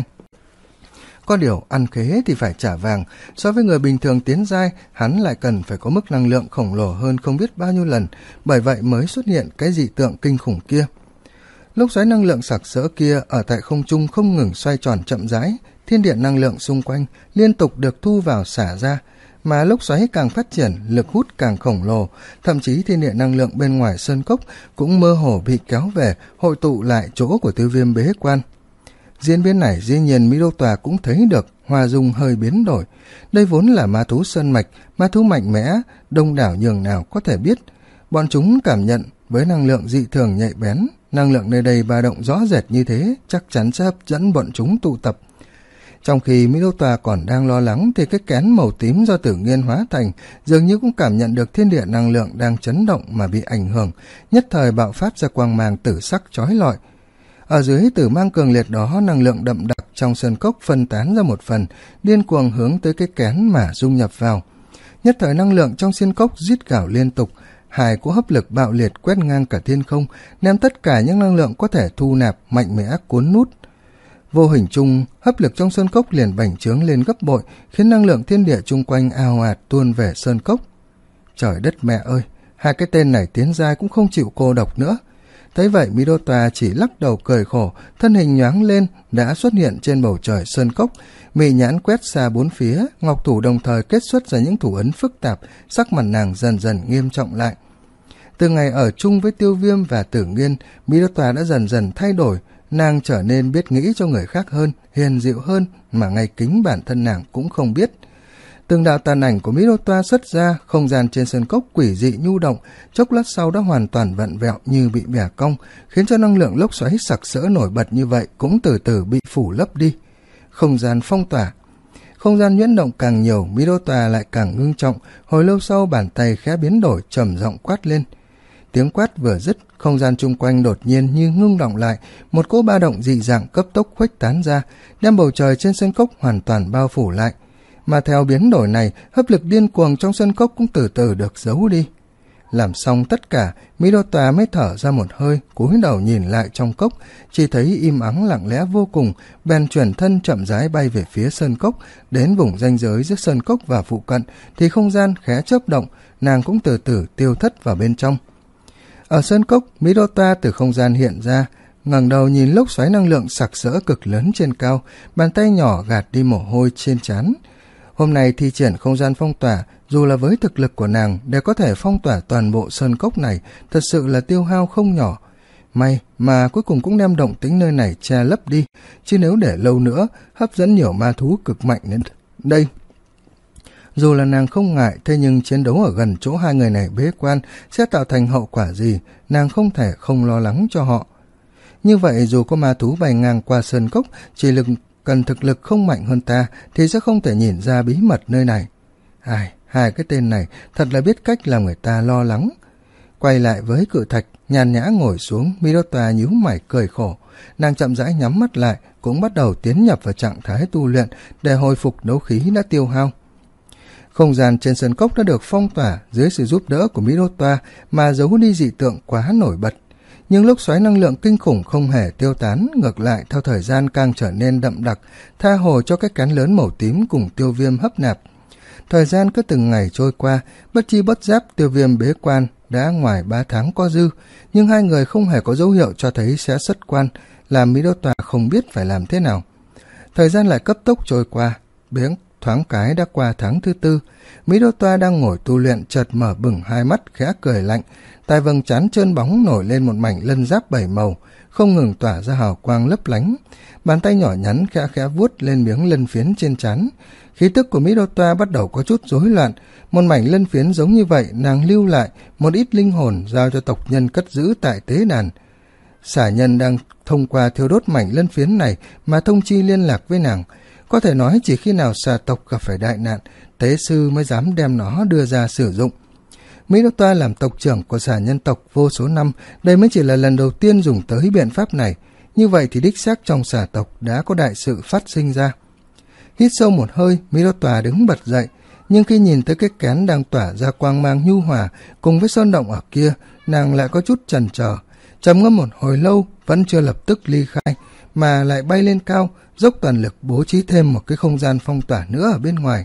A: Có điều ăn khế thì phải trả vàng, so với người bình thường tiến giai, hắn lại cần phải có mức năng lượng khổng lồ hơn không biết bao nhiêu lần, bởi vậy mới xuất hiện cái dị tượng kinh khủng kia. Lốc xoáy năng lượng sặc sỡ kia ở tại không trung không ngừng xoay tròn chậm rãi, thiên địa năng lượng xung quanh liên tục được thu vào xả ra, mà lốc xoáy càng phát triển, lực hút càng khổng lồ, thậm chí thiên địa năng lượng bên ngoài sơn cốc cũng mơ hồ bị kéo về, hội tụ lại chỗ của Tiêu Viêm bế quan. Diễn biến này dĩ nhiên Mỹ Đô Toa cũng thấy được, Hoa Dung hơi biến đổi. Đây vốn là ma thú sơn mạch, ma thú mạnh mẽ, đông đảo nhường nào có thể biết. Bọn chúng cảm nhận với năng lượng dị thường nhạy bén, năng lượng nơi đây ba động rõ rệt như thế, chắc chắn sẽ hấp dẫn bọn chúng tụ tập. Trong khi Mỹ Đô Toa còn đang lo lắng thì cái kén màu tím do Tử Nghiên hóa thành dường như cũng cảm nhận được thiên địa năng lượng đang chấn động mà bị ảnh hưởng, nhất thời bạo phát ra quang mang tử sắc chói lọi. Ở dưới tử mang cường liệt đó, năng lượng đậm đặc trong sơn cốc phân tán ra một phần, điên cuồng hướng tới cái kén mà dung nhập vào. Nhất thời năng lượng trong sơn cốc rít gào liên tục, hai cỗ hấp lực bạo liệt quét ngang cả thiên không, đem tất cả những năng lượng có thể thu nạp mạnh mẽ cuốn nút. Vô hình chung, hấp lực trong sơn cốc liền bành trướng lên gấp bội, khiến năng lượng thiên địa chung quanh ào ạt tuôn về sơn cốc. Trời đất mẹ ơi, hai cái tên này tiến giai cũng không chịu cô độc nữa. Thấy vậy, Midota chỉ lắc đầu cười khổ, thân hình nhoáng lên đã xuất hiện trên bầu trời sơn cốc, mị nhãn quét xa bốn phía, ngọc thủ đồng thời kết xuất ra những thủ ấn phức tạp, sắc mặt nàng dần dần nghiêm trọng lại. Từ ngày ở chung với Tiêu Viêm và Tử Nghiên, Midota đã dần dần thay đổi, nàng trở nên biết nghĩ cho người khác hơn, hiền dịu hơn, mà ngay kính bản thân nàng cũng không biết. Từng đạo tàn ảnh của Midota xuất ra, không gian trên sơn cốc quỷ dị nhu động, chốc lát sau đã hoàn toàn vặn vẹo như bị bẻ cong, khiến cho năng lượng lốc xoáy sặc sỡ nổi bật như vậy cũng từ từ bị phủ lấp đi. Không gian phong tỏa. Không gian nhuyễn động càng nhiều, Midota lại càng ngưng trọng, hồi lâu sau bàn tay khẽ biến đổi, trầm giọng quát lên. Tiếng quát vừa dứt, không gian chung quanh đột nhiên như ngưng động lại, một cỗ ba động dị dạng cấp tốc khuếch tán ra, đem bầu trời trên sơn cốc hoàn toàn bao phủ lại. Mà theo biến đổi này, hấp lực điên cuồng trong sơn cốc cũng từ từ được giấu đi. Làm xong tất cả, Midota mới thở ra một hơi, cúi đầu nhìn lại trong cốc, chỉ thấy im ắng lặng lẽ vô cùng, bèn chuyển thân chậm rãi bay về phía sơn cốc, đến vùng ranh giới giữa sơn cốc và phụ cận, thì không gian khẽ chớp động, nàng cũng từ từ tiêu thất vào bên trong. Ở sơn cốc, Midota từ không gian hiện ra, ngẩng đầu nhìn lốc xoáy năng lượng sặc sỡ cực lớn trên cao, bàn tay nhỏ gạt đi mồ hôi trên trán. Hôm nay thi triển không gian phong tỏa, dù là với thực lực của nàng để có thể phong tỏa toàn bộ sơn cốc này, thật sự là tiêu hao không nhỏ. May mà cuối cùng cũng đem động tĩnh nơi này che lấp đi, chứ nếu để lâu nữa, hấp dẫn nhiều ma thú cực mạnh đến đây. Dù là nàng không ngại, thế nhưng chiến đấu ở gần chỗ hai người này bế quan sẽ tạo thành hậu quả gì, nàng không thể không lo lắng cho họ. Như vậy dù có ma thú bay ngang qua sơn cốc, chỉ lực cần thực lực không mạnh hơn ta thì sẽ không thể nhìn ra bí mật nơi này. Ai, hai cái tên này thật là biết cách làm người ta lo lắng. Quay lại với cự thạch, nhàn nhã ngồi xuống, Midota nhíu mày cười khổ. Nàng chậm rãi nhắm mắt lại, cũng bắt đầu tiến nhập vào trạng thái tu luyện để hồi phục đấu khí đã tiêu hao. Không gian trên sơn cốc đã được phong tỏa dưới sự giúp đỡ của Midota mà giấu đi dị tượng quá nổi bật. Nhưng lốc xoáy năng lượng kinh khủng không hề tiêu tán, ngược lại theo thời gian càng trở nên đậm đặc, tha hồ cho cái cán lớn màu tím cùng Tiêu Viêm hấp nạp. Thời gian cứ từng ngày trôi qua, bất chi bất giác Tiêu Viêm bế quan đã ngoài ba tháng có dư, nhưng hai người không hề có dấu hiệu cho thấy sẽ xuất quan, làm Midota không biết phải làm thế nào. Thời gian lại cấp tốc trôi qua, bếng thoáng cái đã qua tháng thứ tư. Midota đang ngồi tu luyện chợt mở bừng hai mắt khẽ cười lạnh, tại vầng trán trơn bóng nổi lên một mảnh lân giáp bảy màu, không ngừng tỏa ra hào quang lấp lánh. Bàn tay nhỏ nhắn khẽ khẽ vuốt lên miếng lân phiến trên trán. Khí tức của Midota bắt đầu có chút rối loạn, một mảnh lân phiến giống như vậy nàng lưu lại, một ít linh hồn giao cho tộc nhân cất giữ tại tế đàn. Xả nhân đang thông qua thiêu đốt mảnh lân phiến này mà thông chi liên lạc với nàng. Có thể nói chỉ khi nào xà tộc gặp phải đại nạn, tế sư mới dám đem nó đưa ra sử dụng. Midota làm tộc trưởng của xà nhân tộc vô số năm, đây mới chỉ là lần đầu tiên dùng tới biện pháp này. Như vậy thì đích xác trong xà tộc đã có đại sự phát sinh ra. Hít sâu một hơi, Midota đứng bật dậy, nhưng khi nhìn tới cái kén đang tỏa ra quang mang nhu hòa cùng với sơn động ở kia, nàng lại có chút chần chờ. Trầm ngâm một hồi lâu vẫn chưa lập tức ly khai, mà lại bay lên cao, dốc toàn lực bố trí thêm một cái không gian phong tỏa nữa ở bên ngoài.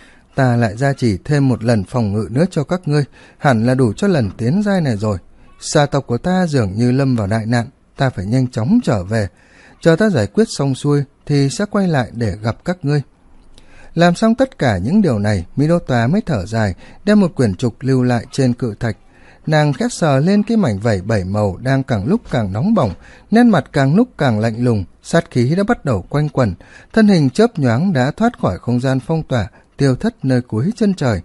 A: Ta lại gia chỉ thêm một lần phòng ngự nữa cho các ngươi, hẳn là đủ cho lần tiến giai này rồi. Xà tộc của ta dường như lâm vào đại nạn, ta phải nhanh chóng trở về. Chờ ta giải quyết xong xuôi thì sẽ quay lại để gặp các ngươi. Làm xong tất cả những điều này, Midota mới thở dài, đem một quyển trục lưu lại trên cự thạch. Nàng khẽ sờ lên cái mảnh vảy bảy màu đang càng lúc càng nóng bỏng, nét mặt càng lúc càng lạnh lùng, sát khí đã bắt đầu quanh quẩn, thân hình chớp nhoáng đã thoát khỏi không gian phong tỏa, tiêu thất nơi cuối chân trời.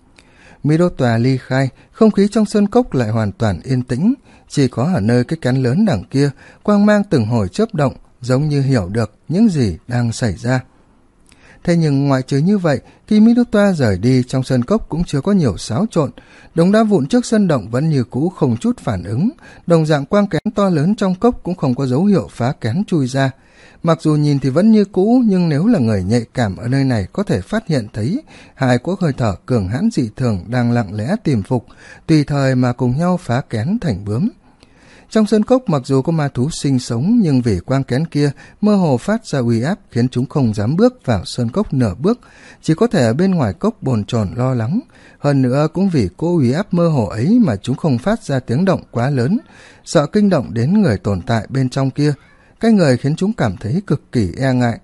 A: Midota ly khai, không khí trong sơn cốc lại hoàn toàn yên tĩnh, chỉ có ở nơi cái cán lớn đằng kia, quang mang từng hồi chớp động, giống như hiểu được những gì đang xảy ra. Thế nhưng ngoại trừ như vậy, khi Midota rời đi, trong sơn cốc cũng chưa có nhiều xáo trộn, đống đá vụn trước sân động vẫn như cũ không chút phản ứng, đồng dạng quang kén to lớn trong cốc cũng không có dấu hiệu phá kén chui ra. Mặc dù nhìn thì vẫn như cũ, nhưng nếu là người nhạy cảm ở nơi này có thể phát hiện thấy hai cỗ hơi thở cường hãn dị thường đang lặng lẽ tìm phục, tùy thời mà cùng nhau phá kén thành bướm. Trong sơn cốc mặc dù có ma thú sinh sống, nhưng vì quang kén kia mơ hồ phát ra uy áp khiến chúng không dám bước vào sơn cốc nửa bước, chỉ có thể ở bên ngoài cốc bồn chồn lo lắng. Hơn nữa cũng vì cô uy áp mơ hồ ấy mà chúng không phát ra tiếng động quá lớn, sợ kinh động đến người tồn tại bên trong kia. Cái người khiến chúng cảm thấy cực kỳ e ngại.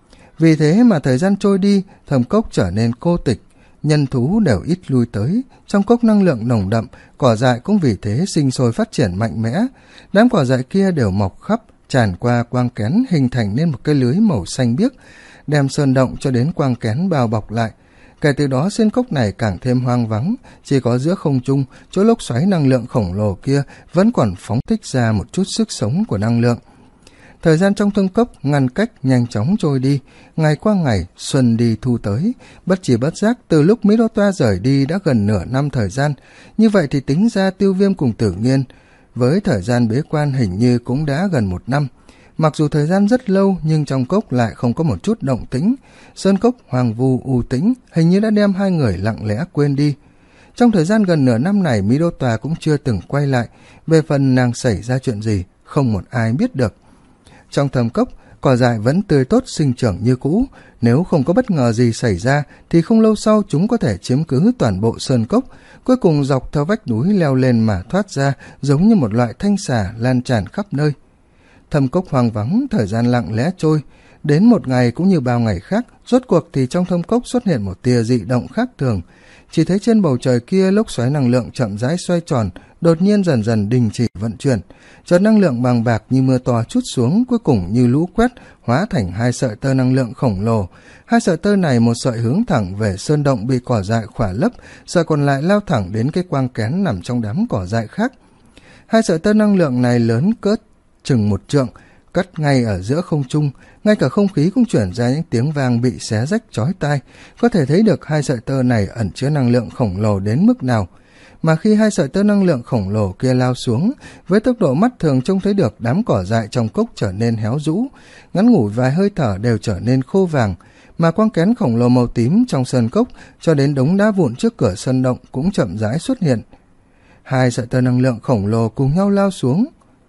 A: Vì thế mà thời gian trôi đi, thâm cốc trở nên cô tịch, nhân thú đều ít lui tới, trong cốc năng lượng nồng đậm, cỏ dại cũng vì thế sinh sôi phát triển mạnh mẽ. Đám cỏ dại kia đều mọc khắp, tràn qua quang kén hình thành nên một cái lưới màu xanh biếc, đem sơn động cho đến quang kén bao bọc lại. Kể từ đó sơn cốc này càng thêm hoang vắng, chỉ có giữa không trung, chỗ lốc xoáy năng lượng khổng lồ kia vẫn còn phóng thích ra một chút sức sống của năng lượng. Thời gian trong thâm cốc ngăn cách nhanh chóng trôi đi, ngày qua ngày, xuân đi thu tới, bất chỉ bất giác từ lúc Mỹ Đô Toa rời đi đã gần nửa năm thời gian. Như vậy thì tính ra Tiêu Viêm cùng Tử Nghiên với thời gian bế quan hình như cũng đã gần một năm. Mặc dù thời gian rất lâu nhưng trong cốc lại không có một chút động tĩnh. Sơn cốc hoàng vu u tĩnh hình như đã đem hai người lặng lẽ quên đi. Trong thời gian gần nửa năm này, Mỹ Đô Toa cũng chưa từng quay lại. Về phần nàng xảy ra chuyện gì, không một ai biết được. Trong thâm cốc, cỏ dại vẫn tươi tốt sinh trưởng như cũ. Nếu không có bất ngờ gì xảy ra thì không lâu sau chúng có thể chiếm cứ toàn bộ sơn cốc, cuối cùng dọc theo vách núi leo lên mà thoát ra, giống như một loại thanh xà lan tràn khắp nơi. Thâm cốc hoang vắng, thời gian lặng lẽ trôi. Đến một ngày cũng như bao ngày khác, rốt cuộc thì trong thâm cốc xuất hiện một tia dị động khác thường. Chỉ thấy trên bầu trời kia lốc xoáy năng lượng chậm rãi xoay tròn, đột nhiên dần dần đình chỉ vận chuyển. Chợt năng lượng bàng bạc như mưa to trút xuống, cuối cùng như lũ quét hóa thành hai sợi tơ năng lượng khổng lồ. Hai sợi tơ này một sợi hướng thẳng về sơn động bị cỏ dại khỏa lấp, sợi còn lại lao thẳng đến cái quang kén nằm trong đám cỏ dại khác. Hai sợi tơ năng lượng này lớn cỡ chừng một trượng, cắt ngay ở giữa không trung, ngay cả không khí cũng chuyển ra những tiếng vang bị xé rách chói tai. Có thể thấy được hai sợi tơ này ẩn chứa năng lượng khổng lồ đến mức nào. Mà khi hai sợi tơ năng lượng khổng lồ kia lao xuống, với tốc độ mắt thường trông thấy được đám cỏ dại trong cốc trở nên héo rũ, ngắn ngủi vài hơi thở đều trở nên khô vàng, mà quang kén khổng lồ màu tím trong sơn cốc cho đến đống đá vụn trước cửa sân động cũng chậm rãi xuất hiện. Hai sợi tơ năng lượng khổng lồ cùng nhau lao xuống.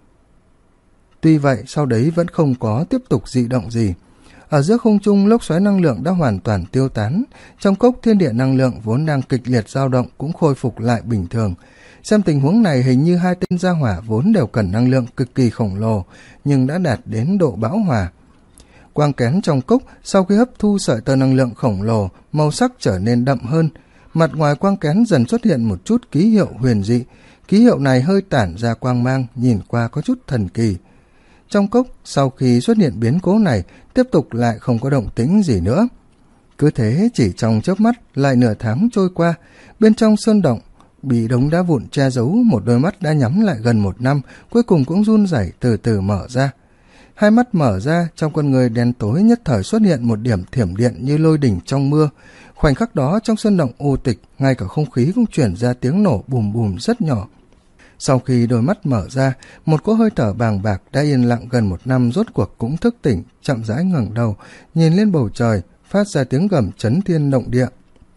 A: Tuy vậy, sau đấy vẫn không có tiếp tục dị động gì. Ở giữa không trung, lốc xoáy năng lượng đã hoàn toàn tiêu tán. Trong cốc thiên địa năng lượng vốn đang kịch liệt dao động cũng khôi phục lại bình thường. Xem tình huống này, hình như hai tên gia hỏa vốn đều cần năng lượng cực kỳ khổng lồ, nhưng đã đạt đến độ bão hòa. Quang kén trong cốc sau khi hấp thu sợi tơ năng lượng khổng lồ, màu sắc trở nên đậm hơn. Mặt ngoài quang kén dần xuất hiện một chút ký hiệu huyền dị. Ký hiệu này hơi tản ra quang mang, nhìn qua có chút thần kỳ. Trong cốc, sau khi xuất hiện biến cố này, tiếp tục lại không có động tĩnh gì nữa. Cứ thế chỉ trong chớp mắt, lại nửa tháng trôi qua, bên trong sơn động, bị đống đá vụn che giấu, một đôi mắt đã nhắm lại gần một năm, cuối cùng cũng run rẩy từ từ mở ra. Hai mắt mở ra, trong con người đen tối nhất thời xuất hiện một điểm thiểm điện như lôi đỉnh trong mưa. Khoảnh khắc đó, trong sơn động u tịch, ngay cả không khí cũng chuyển ra tiếng nổ bùm bùm rất nhỏ. Sau khi đôi mắt mở ra, một cỗ hơi thở bàng bạc đã yên lặng gần một năm rốt cuộc cũng thức tỉnh, chậm rãi ngẩng đầu, nhìn lên bầu trời, phát ra tiếng gầm chấn thiên động địa.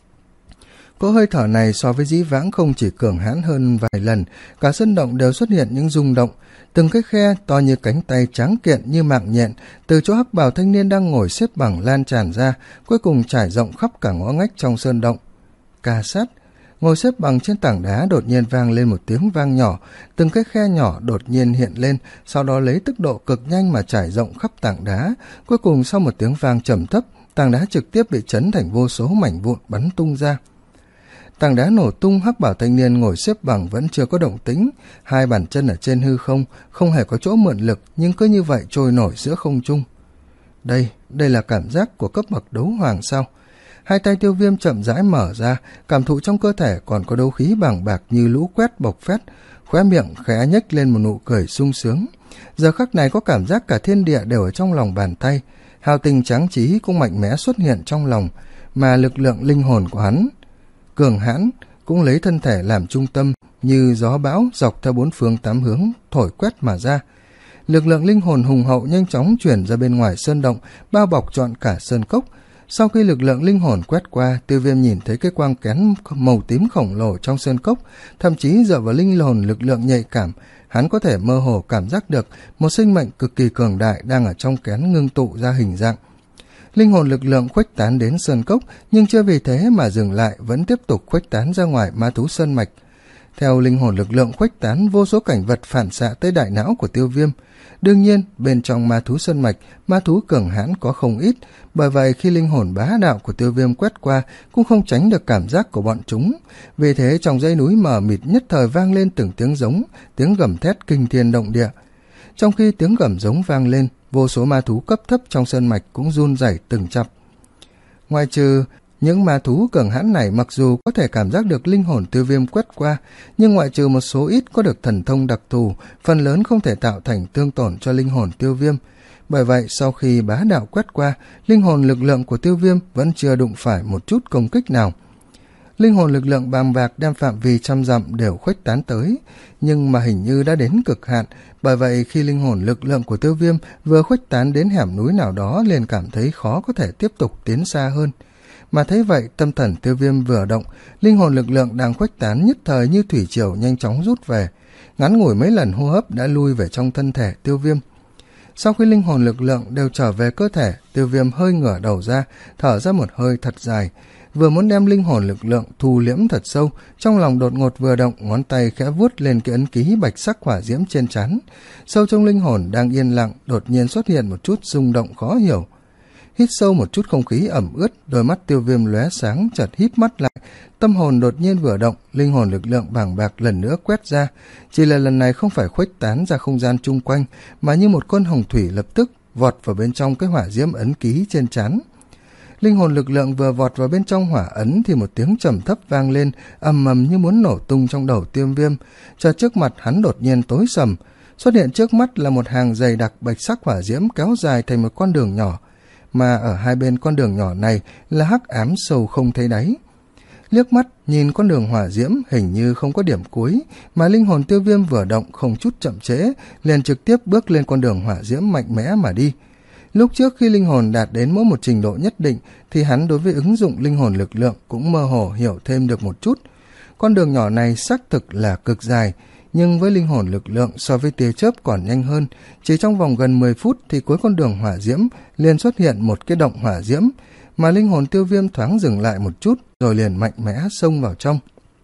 A: Cỗ hơi thở này so với dĩ vãng không chỉ cường hãn hơn vài lần, cả sân động đều xuất hiện những rung động, từng cái khe to như cánh tay trắng kiện như mạng nhện, từ chỗ hắc bào thanh niên đang ngồi xếp bằng lan tràn ra, cuối cùng trải rộng khắp cả ngõ ngách trong sơn động. Ca sát ngồi xếp bằng trên tảng đá đột nhiên vang lên một tiếng vang nhỏ, từng cái khe nhỏ đột nhiên hiện lên, sau đó lấy tốc độ cực nhanh mà trải rộng khắp tảng đá. Cuối cùng sau một tiếng vang trầm thấp, tảng đá trực tiếp bị chấn thành vô số mảnh vụn bắn tung ra. Tảng đá nổ tung, hắc bảo thanh niên ngồi xếp bằng vẫn chưa có động tĩnh, hai bàn chân ở trên hư không, không hề có chỗ mượn lực, nhưng cứ như vậy trôi nổi giữa không trung. Đây, đây là cảm giác của cấp bậc đấu hoàng sao? Hai tay Tiêu Viêm chậm rãi mở ra, cảm thụ trong cơ thể còn có đấu khí bàng bạc như lũ quét bộc phát, khóe miệng khẽ nhếch lên một nụ cười sung sướng. Giờ khắc này có cảm giác cả thiên địa đều ở trong lòng bàn tay, hào tình tráng trí cũng mạnh mẽ xuất hiện trong lòng, mà lực lượng linh hồn của hắn cường hãn cũng lấy thân thể làm trung tâm, như gió bão dọc theo bốn phương tám hướng thổi quét mà ra. Lực lượng linh hồn hùng hậu nhanh chóng chuyển ra bên ngoài sơn động, bao bọc trọn cả sơn cốc. Sau khi lực lượng linh hồn quét qua, Tiêu Viêm nhìn thấy cái quang kén màu tím khổng lồ trong sơn cốc, thậm chí dựa vào linh hồn lực lượng nhạy cảm, hắn có thể mơ hồ cảm giác được một sinh mệnh cực kỳ cường đại đang ở trong kén ngưng tụ ra hình dạng. Linh hồn lực lượng khuếch tán đến sơn cốc, nhưng chưa vì thế mà dừng lại, vẫn tiếp tục khuếch tán ra ngoài ma thú sơn mạch. Theo linh hồn lực lượng khuếch tán, vô số cảnh vật phản xạ tới đại não của Tiêu Viêm. Đương nhiên, bên trong ma thú sơn mạch, ma thú cường hãn có không ít, bởi vậy khi linh hồn bá đạo của Tiêu Viêm quét qua cũng không tránh được cảm giác của bọn chúng. Vì thế trong dãy núi mờ mịt nhất thời vang lên từng tiếng giống, tiếng gầm thét kinh thiên động địa. Trong khi tiếng gầm giống vang lên, vô số ma thú cấp thấp trong sơn mạch cũng run rẩy từng chập. Ngoài trừ những ma thú cường hãn này mặc dù có thể cảm giác được linh hồn Tiêu Viêm quét qua, nhưng ngoại trừ một số ít có được thần thông đặc thù, phần lớn không thể tạo thành thương tổn cho linh hồn Tiêu Viêm. Bởi vậy, sau khi bá đạo quét qua, linh hồn lực lượng của Tiêu Viêm vẫn chưa đụng phải một chút công kích nào. Linh hồn lực lượng bàng bạc đem phạm vi trăm dặm đều khuếch tán tới, nhưng mà hình như đã đến cực hạn, bởi vậy khi linh hồn lực lượng của Tiêu Viêm vừa khuếch tán đến hẻm núi nào đó liền cảm thấy khó có thể tiếp tục tiến xa hơn. Mà thấy vậy, tâm thần Tiêu Viêm vừa động, linh hồn lực lượng đang khuếch tán nhất thời như thủy triều nhanh chóng rút về, ngắn ngủi mấy lần hô hấp đã lui về trong thân thể Tiêu Viêm. Sau khi linh hồn lực lượng đều trở về cơ thể, Tiêu Viêm hơi ngửa đầu ra, thở ra một hơi thật dài, vừa muốn đem linh hồn lực lượng thu liễm thật sâu, trong lòng đột ngột vừa động, ngón tay khẽ vuốt lên cái ấn ký bạch sắc hỏa diễm trên trán. Sâu trong linh hồn đang yên lặng, đột nhiên xuất hiện một chút rung động khó hiểu. Hít sâu một chút không khí ẩm ướt, đôi mắt Tiêu Viêm lóe sáng, chợt híp mắt lại, tâm hồn đột nhiên vừa động, linh hồn lực lượng bàng bạc lần nữa quét ra, chỉ là lần này không phải khuếch tán ra không gian chung quanh, mà như một con hồng thủy lập tức vọt vào bên trong cái hỏa diễm ấn ký trên trán. Linh hồn lực lượng vừa vọt vào bên trong hỏa ấn thì một tiếng trầm thấp vang lên, ầm ầm như muốn nổ tung trong đầu Tiêu Viêm. Chợt trước mặt hắn đột nhiên tối sầm, xuất hiện trước mắt là một hàng dày đặc bạch sắc hỏa diễm kéo dài thành một con đường nhỏ, mà ở hai bên con đường nhỏ này là hắc ám sâu không thấy đáy. Liếc mắt nhìn con đường hỏa diễm hình như không có điểm cuối, mà linh hồn Tiêu Viêm vừa động không chút chậm trễ, liền trực tiếp bước lên con đường hỏa diễm mạnh mẽ mà đi. Lúc trước khi linh hồn đạt đến mỗi một trình độ nhất định thì hắn đối với ứng dụng linh hồn lực lượng cũng mơ hồ hiểu thêm được một chút. Con đường nhỏ này xác thực là cực dài, nhưng với linh hồn lực lượng so với tia chớp còn nhanh hơn, chỉ trong vòng gần mười phút thì cuối con đường hỏa diễm liền xuất hiện một cái động hỏa diễm, mà linh hồn Tiêu Viêm thoáng dừng lại một chút rồi liền mạnh mẽ xông vào trong.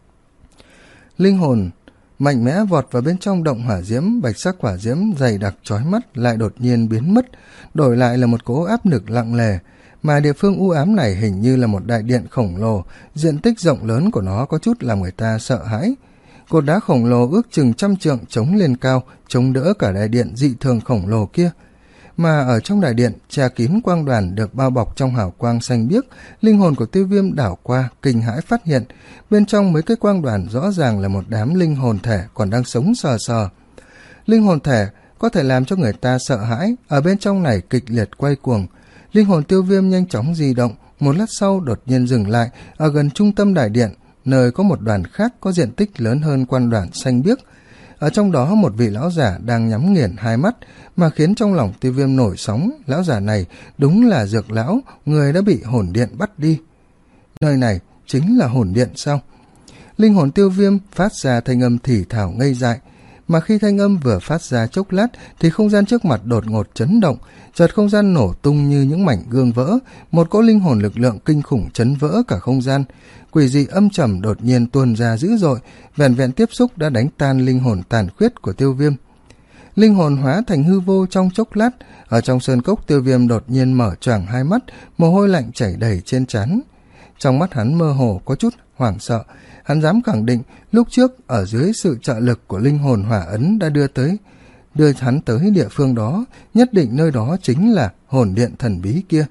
A: Linh hồn mạnh mẽ vọt vào bên trong động hỏa diễm, bạch sắc hỏa diễm dày đặc chói mắt lại đột nhiên biến mất, đổi lại là một cỗ áp lực lặng lề, mà địa phương u ám này hình như là một đại điện khổng lồ, diện tích rộng lớn của nó có chút làm người ta sợ hãi. Cột đá khổng lồ ước chừng trăm trượng chống lên cao, chống đỡ cả đại điện dị thường khổng lồ kia. Mà ở trong đại điện, che kín quang đoàn được bao bọc trong hào quang xanh biếc, linh hồn của Tiêu Viêm đảo qua, kinh hãi phát hiện, bên trong mấy cái quang đoàn rõ ràng là một đám linh hồn thể còn đang sống sờ sờ. Linh hồn thể có thể làm cho người ta sợ hãi, ở bên trong này kịch liệt quay cuồng. Linh hồn Tiêu Viêm nhanh chóng di động, một lát sau đột nhiên dừng lại, ở gần trung tâm đại điện, nơi có một đoàn khác có diện tích lớn hơn quan đoàn xanh biếc. Ở trong đó một vị lão giả đang nhắm nghiền hai mắt, mà khiến trong lòng Tiêu Viêm nổi sóng. Lão giả này đúng là Dược lão, người đã bị hồn điện bắt đi. Nơi này chính là hồn điện sao? Linh hồn Tiêu Viêm phát ra thanh âm thì thào ngây dại, mà khi thanh âm vừa phát ra chốc lát thì không gian trước mặt đột ngột chấn động, chợt không gian nổ tung như những mảnh gương vỡ, một cỗ linh hồn lực lượng kinh khủng chấn vỡ cả không gian. Quỷ dị âm trầm đột nhiên tuôn ra dữ dội, vẹn vẹn tiếp xúc đã đánh tan linh hồn tàn khuyết của Tiêu Viêm. Linh hồn hóa thành hư vô trong chốc lát, ở trong sơn cốc Tiêu Viêm đột nhiên mở choàng hai mắt, mồ hôi lạnh chảy đầy trên trán. Trong mắt hắn mơ hồ có chút hoảng sợ, hắn dám khẳng định lúc trước ở dưới sự trợ lực của linh hồn hỏa ấn đã đưa tới đưa hắn tới địa phương đó, nhất định nơi đó chính là hồn điện thần bí kia.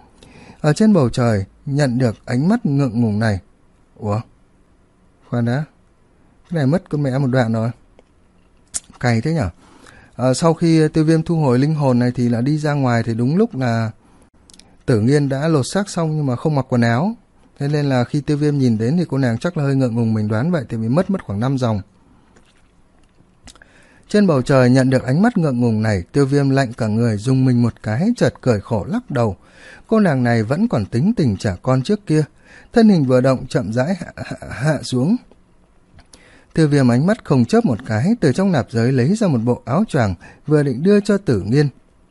A: Ở trên bầu trời nhận được ánh mắt ngượng ngùng này. Ủa? Khoan đã, cái này mất con mẹ một đoạn rồi. Cày thế nhở? À, sau khi Tiêu Viêm thu hồi linh hồn này thì là đi ra ngoài, thì đúng lúc là Tử Nghiên đã lột xác xong nhưng mà không mặc quần áo. Thế nên là khi Tiêu Viêm nhìn đến thì cô nàng chắc là hơi ngượng ngùng, mình đoán vậy, thì mình mất mất khoảng năm dòng. Trên bầu trời nhận được ánh mắt ngượng ngùng này, Tiêu Viêm lạnh cả người, rùng mình một cái, chợt cười khổ lắc đầu. Cô nàng này vẫn còn tính tình trả con trước kia. Thân hình vừa động chậm rãi hạ, hạ, hạ xuống. Tiêu Viêm ánh mắt không chớp một cái, từ trong nạp giới lấy ra một bộ áo choàng, vừa định đưa cho Tử Nghiên.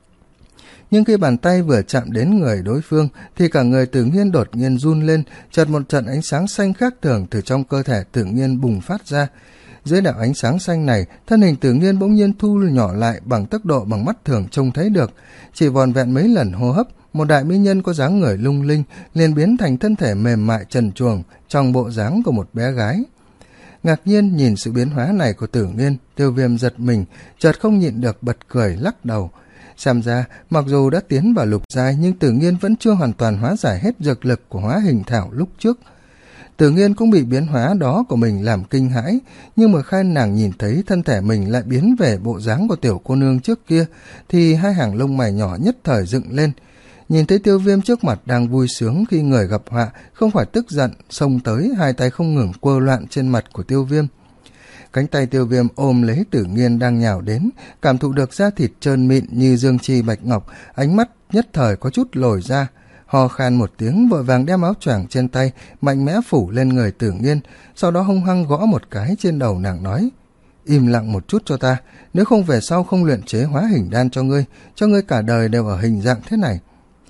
A: Nhưng khi bàn tay vừa chạm đến người đối phương thì cả người Tử Nghiên đột nhiên run lên, chợt một trận ánh sáng xanh khác thường từ trong cơ thể Tử Nghiên bùng phát ra. Dưới đạo ánh sáng xanh này, thân hình Tử Nghiên bỗng nhiên thu nhỏ lại bằng tốc độ bằng mắt thường trông thấy được. Chỉ vòn vẹn mấy lần hô hấp, một đại mỹ nhân có dáng người lung linh liền biến thành thân thể mềm mại trần truồng trong bộ dáng của một bé gái. Ngạc nhiên nhìn sự biến hóa này của Tử Nghiên, Tiêu Viêm giật mình, chợt không nhịn được bật cười lắc đầu. Xem ra, mặc dù đã tiến vào lục giai nhưng Tử Nghiên vẫn chưa hoàn toàn hóa giải hết dược lực của hóa hình thảo lúc trước. Tử Nghiên cũng bị biến hóa đó của mình làm kinh hãi, nhưng mà khai nàng nhìn thấy thân thể mình lại biến về bộ dáng của tiểu cô nương trước kia, thì hai hàng lông mày nhỏ nhất thời dựng lên. Nhìn thấy Tiêu Viêm trước mặt đang vui sướng khi người gặp họa, không phải tức giận, xông tới, hai tay không ngừng quơ loạn trên mặt của Tiêu Viêm. Cánh tay Tiêu Viêm ôm lấy Tử Nghiên đang nhào đến, cảm thụ được da thịt trơn mịn như dương chi bạch ngọc, ánh mắt nhất thời có chút lồi ra. Ho khan một tiếng, vội vàng đem áo choàng trên tay mạnh mẽ phủ lên người Tử Nghiên, sau đó hung hăng gõ một cái trên đầu nàng nói: im lặng một chút cho ta, nếu không về sau không luyện chế hóa hình đan cho ngươi, cho ngươi cả đời đều ở hình dạng thế này.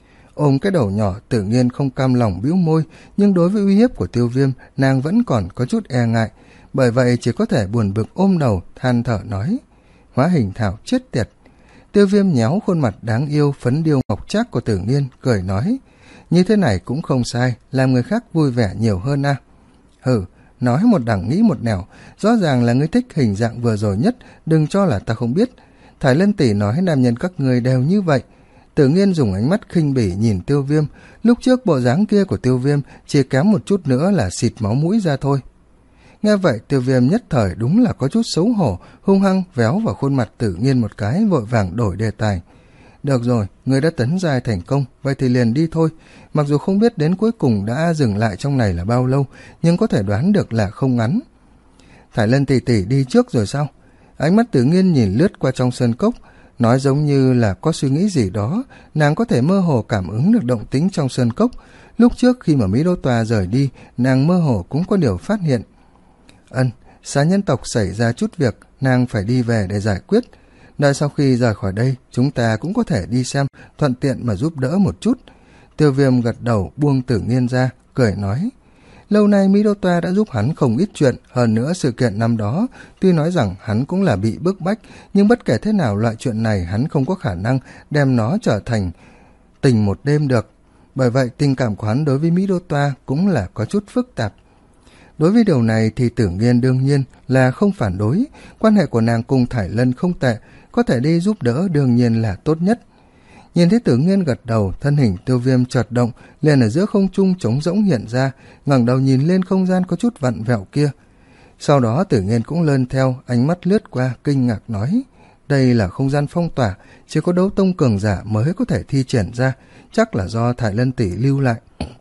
A: Ôm cái đầu nhỏ, Tử Nghiên không cam lòng bĩu môi, nhưng đối với uy hiếp của Tiêu Viêm, nàng vẫn còn có chút e ngại, bởi vậy chỉ có thể buồn bực ôm đầu than thở nói: hóa hình thảo chết tiệt. Tiêu Viêm nhéo khuôn mặt đáng yêu phấn điêu ngọc trác của Tử Nghiên, cười nói: như thế này cũng không sai, làm người khác vui vẻ nhiều hơn à. Hừ, nói một đằng nghĩ một nẻo, rõ ràng là ngươi thích hình dạng vừa rồi nhất, đừng cho là ta không biết. Thải Lân tỷ nói nam nhân các người đều như vậy. Tử Nghiên dùng ánh mắt khinh bỉ nhìn Tiêu Viêm, lúc trước bộ dáng kia của Tiêu Viêm chỉ kém một chút nữa là xịt máu mũi ra thôi. Nghe vậy Tiêu Viêm nhất thời đúng là có chút xấu hổ, hung hăng véo vào khuôn mặt Tử Nghiên một cái, vội vàng đổi đề tài. Được rồi, người đã tấn giai thành công, vậy thì liền đi thôi. Mặc dù không biết đến cuối cùng đã dừng lại trong này là bao lâu, nhưng có thể đoán được là không ngắn. Thải Lân tỷ tỷ đi trước rồi sao? Ánh mắt Tử Nghiên nhìn lướt qua trong sân cốc, nói giống như là có suy nghĩ gì đó. Nàng có thể mơ hồ cảm ứng được động tĩnh trong sân cốc. Lúc trước khi mà Mỹ Đô Tòa rời đi, nàng mơ hồ cũng có điều phát hiện. Ân, xá nhân tộc xảy ra chút việc, nàng phải đi về để giải quyết. Đợi sau khi rời khỏi đây, chúng ta cũng có thể đi xem, thuận tiện mà giúp đỡ một chút. Tiêu Viêm gật đầu buông Tử Nghiên ra, cười nói: lâu nay Mỹ Đô Toa đã giúp hắn không ít chuyện, hơn nữa sự kiện năm đó, tuy nói rằng hắn cũng là bị bức bách, nhưng bất kể thế nào loại chuyện này hắn không có khả năng đem nó trở thành tình một đêm được. Bởi vậy tình cảm của hắn đối với Mỹ Đô Toa cũng là có chút phức tạp. Đối với điều này thì Tử Nghiên đương nhiên là không phản đối, quan hệ của nàng cùng Thải Lân không tệ, có thể đi giúp đỡ đương nhiên là tốt nhất. Nhìn thấy Tử Nghiên gật đầu, thân hình Tiêu Viêm chợt động, liền ở giữa không trung trống rỗng hiện ra, ngẩng đầu nhìn lên không gian có chút vặn vẹo kia. Sau đó Tử Nghiên cũng lơn theo, ánh mắt lướt qua, kinh ngạc nói: đây là không gian phong tỏa, chỉ có đấu tông cường giả mới có thể thi triển ra, chắc là do Thải Lân tỷ lưu lại.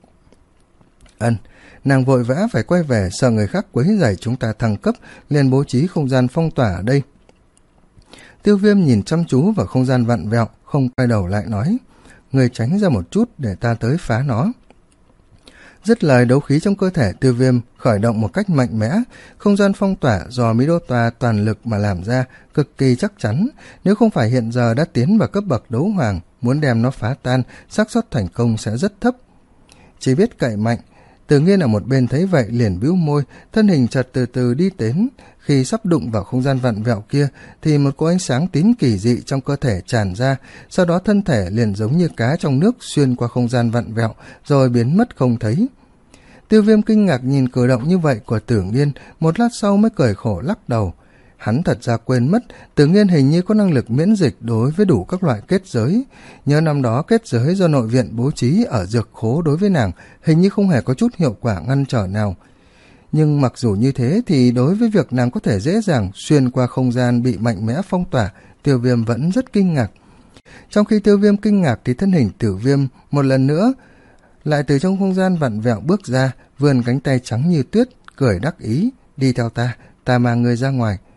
A: Ân, nàng vội vã phải quay về, sợ người khác quấy rầy chúng ta thăng cấp, liền bố trí không gian phong tỏa ở đây. Tiêu Viêm nhìn chăm chú vào không gian vặn vẹo, không quay đầu lại nói: người tránh ra một chút để ta tới phá nó. Dứt lời, đấu khí trong cơ thể Tiêu Viêm khởi động một cách mạnh mẽ, không gian phong tỏa do Mỹ Đô Tòa toàn lực mà làm ra, cực kỳ chắc chắn, nếu không phải hiện giờ đã tiến vào cấp bậc đấu hoàng, muốn đem nó phá tan, xác suất thành công sẽ rất thấp. Chỉ biết cậy mạnh. Tử Nghiên ở một bên thấy vậy liền bĩu môi, thân hình chợt từ từ đi đến. Khi sắp đụng vào không gian vặn vẹo kia thì một cỗ ánh sáng tím kỳ dị trong cơ thể tràn ra, sau đó thân thể liền giống như cá trong nước xuyên qua không gian vặn vẹo rồi biến mất không thấy. Tiêu Viêm kinh ngạc nhìn cử động như vậy của Tử Nghiên, một lát sau mới cười khổ lắc đầu. Hắn thật ra quên mất, Tử Nghiên hình như có năng lực miễn dịch đối với đủ các loại kết giới. Nhớ năm đó kết giới do nội viện bố trí ở dược khố đối với nàng, hình như không hề có chút hiệu quả ngăn trở nào. Nhưng mặc dù như thế thì đối với việc nàng có thể dễ dàng xuyên qua không gian bị mạnh mẽ phong tỏa, Tiêu Viêm vẫn rất kinh ngạc. Trong khi Tiêu Viêm kinh ngạc thì thân hình Tử Viêm một lần nữa lại từ trong không gian vặn vẹo bước ra, vươn cánh tay trắng như tuyết, cười đắc ý: đi theo ta, ta mang người ra ngoài.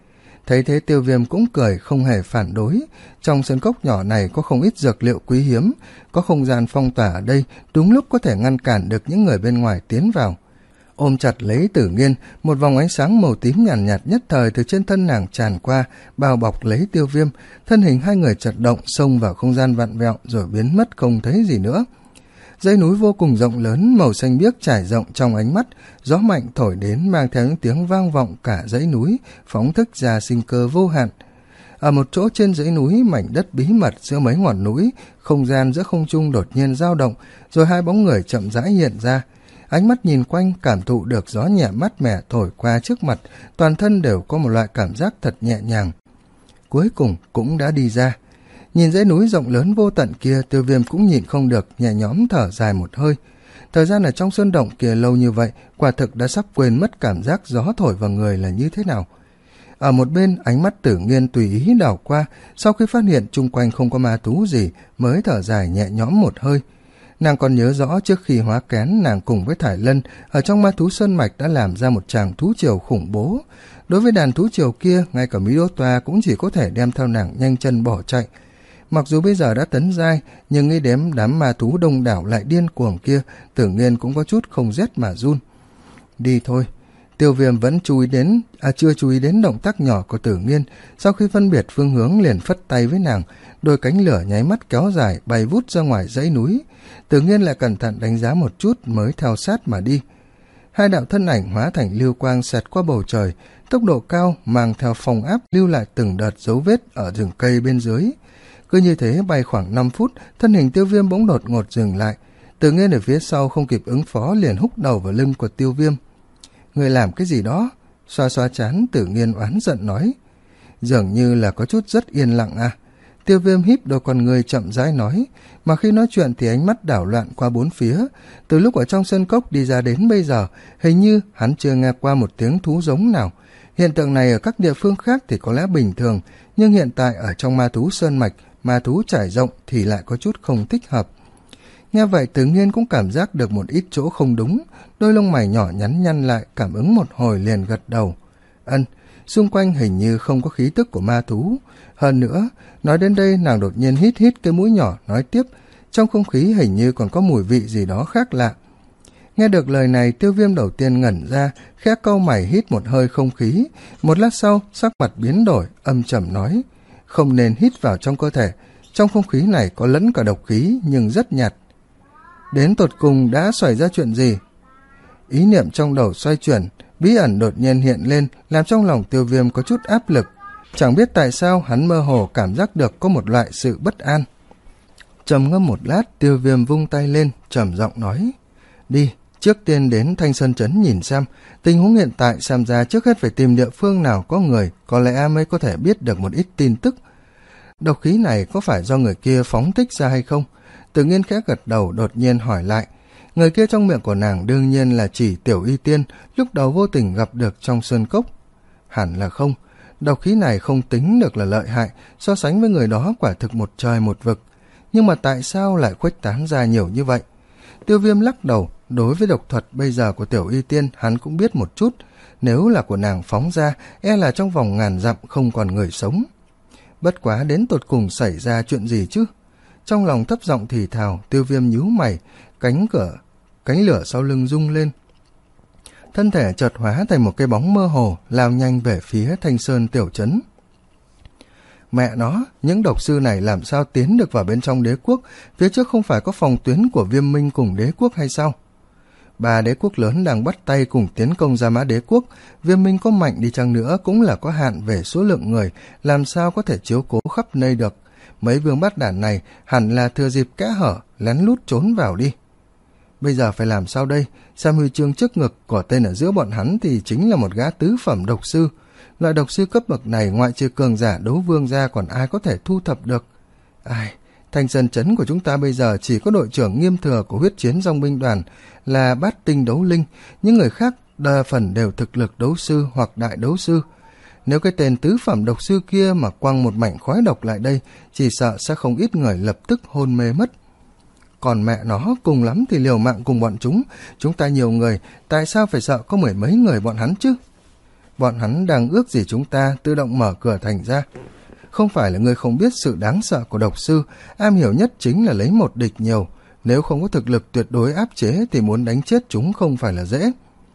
A: Thấy thế Tiêu Viêm cũng cười không hề phản đối. Trong sơn cốc nhỏ này có không ít dược liệu quý hiếm, có không gian phong tỏa ở đây, đúng lúc có thể ngăn cản được những người bên ngoài tiến vào. Ôm chặt lấy Tử Nghiên, một vòng ánh sáng màu tím nhàn nhạt, nhạt nhất thời từ trên thân nàng tràn qua, bao bọc lấy Tiêu Viêm. Thân hình hai người chật động, xông vào không gian vặn vẹo rồi biến mất không thấy gì nữa. Dãy núi vô cùng rộng lớn, màu xanh biếc trải rộng trong ánh mắt, gió mạnh thổi đến mang theo những tiếng vang vọng cả dãy núi, phóng thích ra sinh cơ vô hạn. Ở một chỗ trên dãy núi, mảnh đất bí mật giữa mấy ngọn núi, không gian giữa không trung đột nhiên dao động, rồi hai bóng người chậm rãi hiện ra. Ánh mắt nhìn quanh, cảm thụ được gió nhẹ mát mẻ thổi qua trước mặt, toàn thân đều có một loại cảm giác thật nhẹ nhàng. Cuối cùng cũng đã đi ra. Nhìn dãy núi rộng lớn vô tận kia, Tiêu Viêm cũng nhịn không được, nhẹ nhõm thở dài một hơi. Thời gian ở trong sơn động kia lâu như vậy, quả thực đã sắp quên mất cảm giác gió thổi vào người là như thế nào. Ở một bên, ánh mắt Tử Nghiên tùy ý đảo qua, sau khi phát hiện chung quanh không có ma thú gì, mới thở dài nhẹ nhõm một hơi. Nàng còn nhớ rõ trước khi hóa kén, nàng cùng với Thải Lân ở trong ma thú sơn mạch đã làm ra một tràng thú triều khủng bố. Đối với đàn thú triều kia, ngay cả Mỹ Đô Toa cũng chỉ có thể đem theo nàng nhanh chân bỏ chạy. Mặc dù bây giờ đã tấn giai, nhưng nghĩ đếm đám ma thú đông đảo lại điên cuồng kia, Tử Nghiên cũng có chút không rét mà run. Đi thôi. Tiêu Viêm vẫn chú ý đến, à chưa chú ý đến động tác nhỏ của Tử Nghiên. Sau khi phân biệt phương hướng liền phất tay với nàng, đôi cánh lửa nháy mắt kéo dài bay vút ra ngoài dãy núi. Tử Nghiên lại cẩn thận đánh giá một chút mới theo sát mà đi. Hai đạo thân ảnh hóa thành lưu quang xẹt qua bầu trời, tốc độ cao mang theo phong áp lưu lại từng đợt dấu vết ở rừng cây bên dưới. Cứ như thế bay khoảng năm phút, thân hình Tiêu Viêm bỗng đột ngột dừng lại. Tử Nghiên ở phía sau không kịp ứng phó liền húc đầu vào lưng của Tiêu Viêm. Người làm cái gì đó? Xoa xoa trán, Tử Nghiên oán giận nói. Dường như là có chút rất yên lặng à. Tiêu Viêm híp đôi con người chậm rãi nói, mà khi nói chuyện thì ánh mắt đảo loạn qua bốn phía. Từ lúc ở trong sân cốc đi ra đến bây giờ, hình như hắn chưa nghe qua một tiếng thú giống nào. Hiện tượng này ở các địa phương khác thì có lẽ bình thường, nhưng hiện tại ở trong ma thú sơn mạch, ma thú trải rộng thì lại có chút không thích hợp. Nghe vậy Tử Nghiên cũng cảm giác được một ít chỗ không đúng, đôi lông mày nhỏ nhắn nhăn lại, cảm ứng một hồi liền gật đầu. Ân, xung quanh hình như không có khí tức của ma thú. Hơn nữa, nói đến đây nàng đột nhiên hít hít cái mũi nhỏ nói tiếp, trong không khí hình như còn có mùi vị gì đó khác lạ. Nghe được lời này, Tiêu Viêm đầu tiên ngẩn ra, khẽ cau mày hít một hơi không khí, một lát sau sắc mặt biến đổi, âm trầm nói, không nên hít vào trong cơ thể, trong không khí này có lẫn cả độc khí nhưng rất nhạt. Đến tột cùng đã xảy ra chuyện gì? Ý niệm trong đầu xoay chuyển, bí ẩn đột nhiên hiện lên, làm trong lòng Tiêu Viêm có chút áp lực. Chẳng biết tại sao hắn mơ hồ cảm giác được có một loại sự bất an. Trầm ngâm một lát, Tiêu Viêm vung tay lên, trầm giọng nói, đi, trước tiên đến Thanh Sơn Trấn nhìn xem, tình huống hiện tại xem ra trước hết phải tìm địa phương nào có người, có lẽ mới có thể biết được một ít tin tức. Độc khí này có phải do người kia phóng thích ra hay không? Tử Nghiên khẽ gật đầu, đột nhiên hỏi lại. Người kia trong miệng của nàng đương nhiên là chỉ Tiểu Y Tiên, lúc đầu vô tình gặp được trong sơn cốc. Hẳn là không, độc khí này không tính được là lợi hại, so sánh với người đó quả thực một trời một vực. Nhưng mà tại sao lại khuếch tán ra nhiều như vậy? Tiêu Viêm lắc đầu, đối với độc thuật bây giờ của Tiểu Y Tiên hắn cũng biết một chút, nếu là của nàng phóng ra, e là trong vòng ngàn dặm không còn người sống. Bất quá đến tột cùng xảy ra chuyện gì chứ? Trong lòng thấp giọng thì thào, Tiêu Viêm nhíu mày, cánh cửa, cánh lửa sau lưng rung lên. Thân thể chợt hóa thành một cái bóng mơ hồ, lao nhanh về phía Thanh Sơn tiểu trấn. Mẹ nó, những độc sư này làm sao tiến được vào bên trong đế quốc, phía trước không phải có phòng tuyến của Viêm Minh cùng đế quốc hay sao? Ba đế quốc lớn đang bắt tay cùng tiến công Gia Mã đế quốc, Viêm Minh có mạnh đi chăng nữa cũng là có hạn về số lượng người, làm sao có thể chiếu cố khắp nơi được. Mấy vương bát đản này hẳn là thừa dịp kẽ hở, lén lút trốn vào đi. Bây giờ phải làm sao đây? Xem huy chương trước ngực của tên ở giữa bọn hắn thì chính là một gã tứ phẩm độc sư. Loại độc sư cấp bậc này ngoại trừ cường giả đấu vương ra còn ai có thể thu thập được. Ai, Thanh Sơn Trấn của chúng ta bây giờ chỉ có đội trưởng Nghiêm Thừa của huyết chiến dòng binh đoàn là bát tinh đấu linh, những người khác đa phần đều thực lực đấu sư hoặc đại đấu sư. Nếu cái tên tứ phẩm độc sư kia mà quăng một mảnh khói độc lại đây, chỉ sợ sẽ không ít người lập tức hôn mê mất. Còn mẹ nó, cùng lắm thì liều mạng cùng bọn chúng, chúng ta nhiều người, tại sao phải sợ có mười mấy người bọn hắn chứ? bọn hắn đang ước gì chúng ta tự động mở cửa thành ra. Không phải là ngươi không biết sự đáng sợ của độc sư, am hiểu nhất chính là lấy một địch nhiều. Nếu không có thực lực tuyệt đối áp chế thì muốn đánh chết chúng không phải là dễ.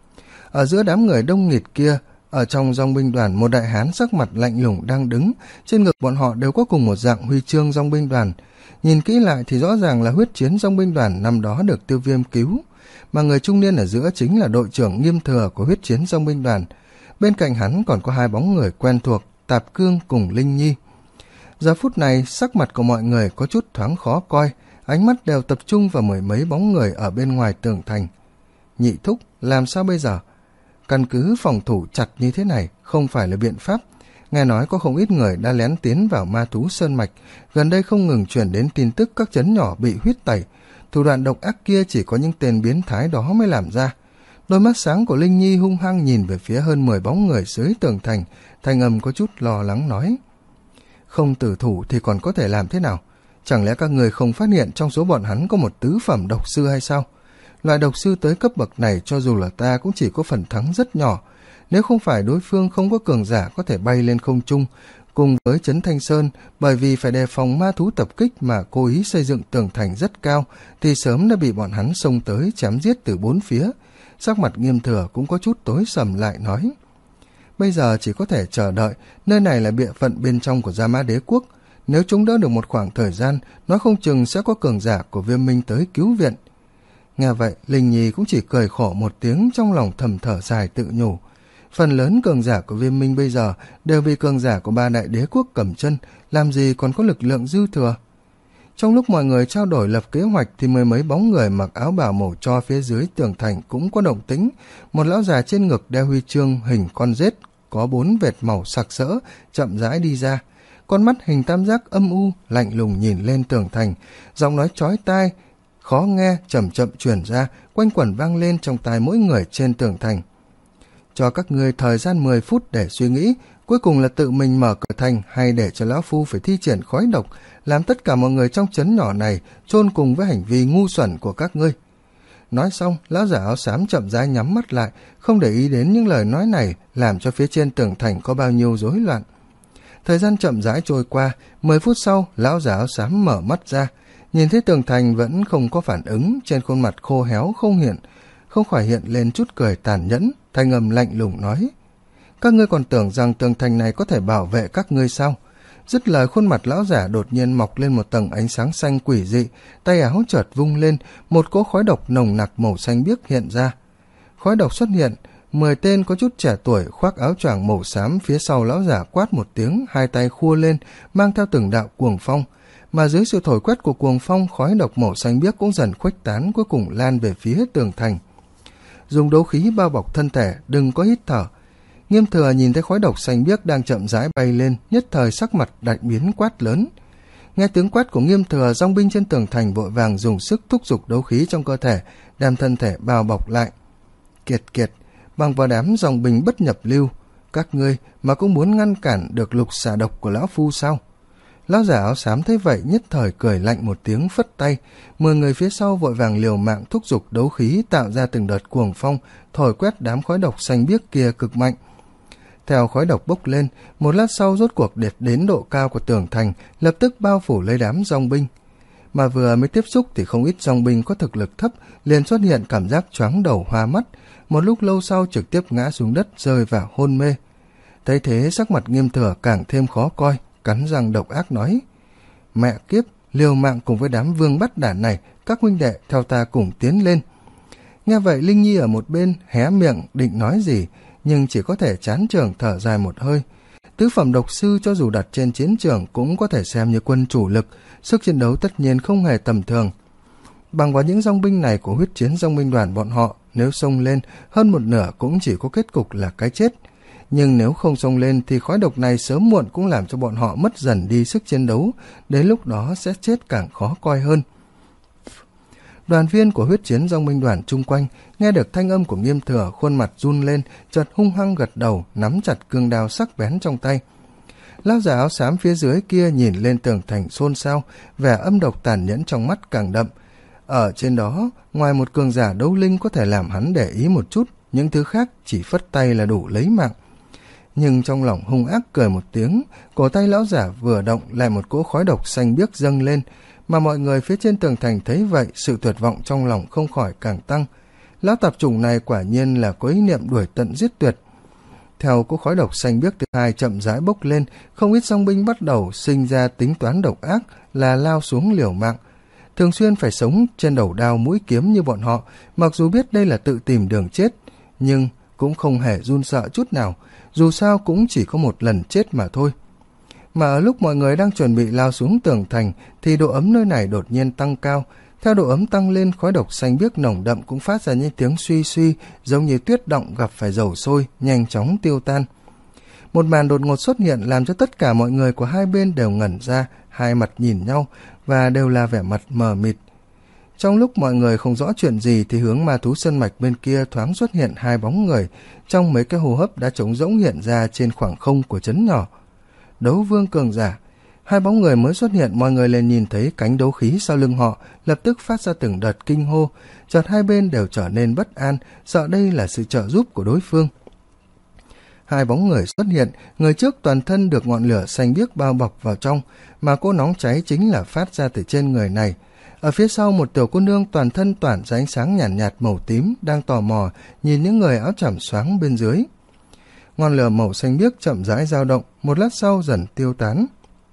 A: Ở giữa đám người đông nghịt kia, ở trong dòng binh đoàn, một đại hán sắc mặt lạnh lùng đang đứng. Trên ngực bọn họ đều có cùng một dạng huy chương dòng binh đoàn. Nhìn kỹ lại thì rõ ràng là huyết chiến dòng binh đoàn năm đó được Tiêu Viêm cứu. Mà người trung niên ở giữa chính là đội trưởng Nghiêm Thừa của huyết chiến dòng binh đoàn. Bên cạnh hắn còn có hai bóng người quen thuộc, Tạp Cương cùng Linh Nhi. Giờ phút này, sắc mặt của mọi người có chút thoáng khó coi, ánh mắt đều tập trung vào mười mấy bóng người ở bên ngoài tường thành. Nhị thúc, làm sao bây giờ? Căn cứ phòng thủ chặt như thế này không phải là biện pháp. Nghe nói có không ít người đã lén tiến vào Ma Thú Sơn Mạch, gần đây không ngừng truyền đến tin tức các trấn nhỏ bị huyết tẩy. Thủ đoạn độc ác kia chỉ có những tên biến thái đó mới làm ra. Đôi mắt sáng của Linh Nhi hung hăng nhìn về phía hơn mười bóng người dưới tường thành, thanh âm có chút lo lắng nói. Không tử thủ thì còn có thể làm thế nào? Chẳng lẽ các người không phát hiện trong số bọn hắn có một tứ phẩm độc sư hay sao? Loại độc sư tới cấp bậc này cho dù là ta cũng chỉ có phần thắng rất nhỏ. Nếu không phải đối phương không có cường giả có thể bay lên không trung, cùng với Trấn Thanh Sơn, bởi vì phải đề phòng ma thú tập kích mà cố ý xây dựng tường thành rất cao, thì sớm đã bị bọn hắn xông tới chém giết từ bốn phía. Sắc mặt Nghiêm Thừa cũng có chút tối sầm lại nói. Bây giờ chỉ có thể chờ đợi, nơi này là địa phận bên trong của Gia Mã Đế Quốc. Nếu chúng đỡ được một khoảng thời gian, nói không chừng sẽ có cường giả của Viêm Minh tới cứu viện. Nghe vậy, Linh Nhi cũng chỉ cười khổ một tiếng, trong lòng thầm thở dài tự nhủ. Phần lớn cường giả của Viêm Minh bây giờ đều bị cường giả của ba đại đế quốc cầm chân, làm gì còn có lực lượng dư thừa. Trong lúc mọi người trao đổi lập kế hoạch thì mười mấy bóng người mặc áo bào màu tro phía dưới tường thành cũng có động tĩnh. Một lão già trên ngực đeo huy chương hình con rết, có bốn vệt màu sặc sỡ, chậm rãi đi ra. Con mắt hình tam giác âm u, lạnh lùng nhìn lên tường thành, giọng nói chói tai, khó nghe, chậm chậm truyền ra, quanh quẩn vang lên trong tai mỗi người trên tường thành. Cho các ngươi thời gian mười phút để suy nghĩ, cuối cùng là tự mình mở cửa thành hay để cho lão phu phải thi triển khói độc, làm tất cả mọi người trong trấn nhỏ này chôn cùng với hành vi ngu xuẩn của các ngươi. Nói xong, lão giả áo xám chậm rãi nhắm mắt lại, không để ý đến những lời nói này, làm cho phía trên tường thành có bao nhiêu rối loạn. Thời gian chậm rãi trôi qua, mười phút sau, lão giả áo xám mở mắt ra, nhìn thấy tường thành vẫn không có phản ứng, trên khuôn mặt khô héo không hiện, không khỏi hiện lên chút cười tàn nhẫn, thanh âm lạnh lùng nói. Các ngươi còn tưởng rằng tường thành này có thể bảo vệ các ngươi sao? Dứt lời, khuôn mặt lão giả đột nhiên mọc lên một tầng ánh sáng xanh quỷ dị, tay áo chợt vung lên, một cỗ khói độc nồng nặc màu xanh biếc hiện ra. Khói độc xuất hiện, mười tên có chút trẻ tuổi khoác áo choàng màu xám phía sau lão giả quát một tiếng, hai tay khua lên, mang theo từng đạo cuồng phong. Mà dưới sự thổi quét của cuồng phong, khói độc màu xanh biếc cũng dần khuếch tán, cuối cùng lan về phía tường thành. Dùng đấu khí bao bọc thân thể, đừng có hít thở. Nghiêm Thừa nhìn thấy khói độc xanh biếc đang chậm rãi bay lên, nhất thời sắc mặt đại biến quát lớn. Nghe tiếng quát của Nghiêm Thừa, dòng binh trên tường thành vội vàng dùng sức thúc giục đấu khí trong cơ thể, đem thân thể bao bọc lại. Kiệt kiệt, bằng vào đám dòng binh bất nhập lưu, các ngươi mà cũng muốn ngăn cản được lục xà độc của lão phu sao? Lão giả áo xám thấy vậy nhất thời cười lạnh một tiếng, phất tay, mười người phía sau vội vàng liều mạng thúc giục đấu khí tạo ra từng đợt cuồng phong, thổi quét đám khói độc xanh biếc kia cực mạnh. Theo khói độc bốc lên, một lát sau rốt cuộc đệt đến độ cao của tường thành, lập tức bao phủ lấy đám dòng binh. Mà vừa mới tiếp xúc thì không ít dòng binh có thực lực thấp liền xuất hiện cảm giác choáng đầu hoa mắt, một lúc lâu sau trực tiếp ngã xuống đất rơi vào hôn mê. Thấy thế sắc mặt Nghiêm Thừa càng thêm khó coi, cắn răng độc ác nói: Mẹ kiếp, liều mạng cùng với đám vương bắt đản này, các huynh đệ theo ta cùng tiến lên. Nghe vậy, Linh Nhi ở một bên hé miệng định nói gì, nhưng chỉ có thể chán trường thở dài một hơi. Tứ phẩm độc sư cho dù đặt trên chiến trường cũng có thể xem như quân chủ lực, sức chiến đấu tất nhiên không hề tầm thường. Bằng vào những dòng binh này của huyết chiến dòng binh đoàn bọn họ, nếu xông lên, hơn một nửa cũng chỉ có kết cục là cái chết. Nhưng nếu không xông lên thì khói độc này sớm muộn cũng làm cho bọn họ mất dần đi sức chiến đấu, đến lúc đó sẽ chết càng khó coi hơn. Đoàn viên của huyết chiến dòng binh đoàn chung quanh nghe được thanh âm của Nghiêm Thừa, khuôn mặt run lên, chợt hung hăng gật đầu, nắm chặt cương đao sắc bén trong tay. Lão giả áo xám phía dưới kia nhìn lên tường thành xôn xao, vẻ âm độc tàn nhẫn trong mắt càng đậm. Ở trên đó, ngoài một cường giả đấu linh có thể làm hắn để ý một chút, những thứ khác chỉ phất tay là đủ lấy mạng. nhưng trong lòng hung ác cười một tiếng, cổ tay lão giả vừa động lại một cỗ khói độc xanh biếc dâng lên, mà mọi người phía trên tường thành thấy vậy, sự tuyệt vọng trong lòng không khỏi càng tăng. Lão tạp chủng này quả nhiên là có ý niệm đuổi tận giết tuyệt. Theo cỗ khói độc xanh biếc thứ hai chậm rãi bốc lên, không ít song binh bắt đầu sinh ra tính toán độc ác là lao xuống liều mạng. Thường xuyên phải sống trên đầu đao mũi kiếm như bọn họ, mặc dù biết đây là tự tìm đường chết, nhưng cũng không hề run sợ chút nào, dù sao cũng chỉ có một lần chết mà thôi. Mà ở lúc mọi người đang chuẩn bị lao xuống tường thành thì độ ấm nơi này đột nhiên tăng cao. Theo độ ấm tăng lên, khói độc xanh biếc nồng đậm cũng phát ra những tiếng suy suy, giống như tuyết động gặp phải dầu sôi, nhanh chóng tiêu tan. Một màn đột ngột xuất hiện làm cho tất cả mọi người của hai bên đều ngẩn ra, hai mặt nhìn nhau và đều là vẻ mặt mờ mịt. Trong lúc mọi người không rõ chuyện gì thì hướng ma thú sơn mạch bên kia thoáng xuất hiện hai bóng người, trong mấy cái hô hấp đã trống rỗng hiện ra trên khoảng không của trấn nhỏ. Đấu vương cường giả. Hai bóng người mới xuất hiện, mọi người liền nhìn thấy cánh đấu khí sau lưng họ, lập tức phát ra từng đợt kinh hô, chợt hai bên đều trở nên bất an, sợ đây là sự trợ giúp của đối phương. Hai bóng người xuất hiện, người trước toàn thân được ngọn lửa xanh biếc bao bọc vào trong, mà cỗ nóng cháy chính là phát ra từ trên người này. Ở phía sau, một tiểu cô nương toàn thân tỏa ra ánh sáng nhàn nhạt, nhạt màu tím đang tò mò nhìn những người áo tràm xoáng bên dưới. Ngọn lửa màu xanh biếc chậm rãi dao động, một lát sau dần tiêu tán.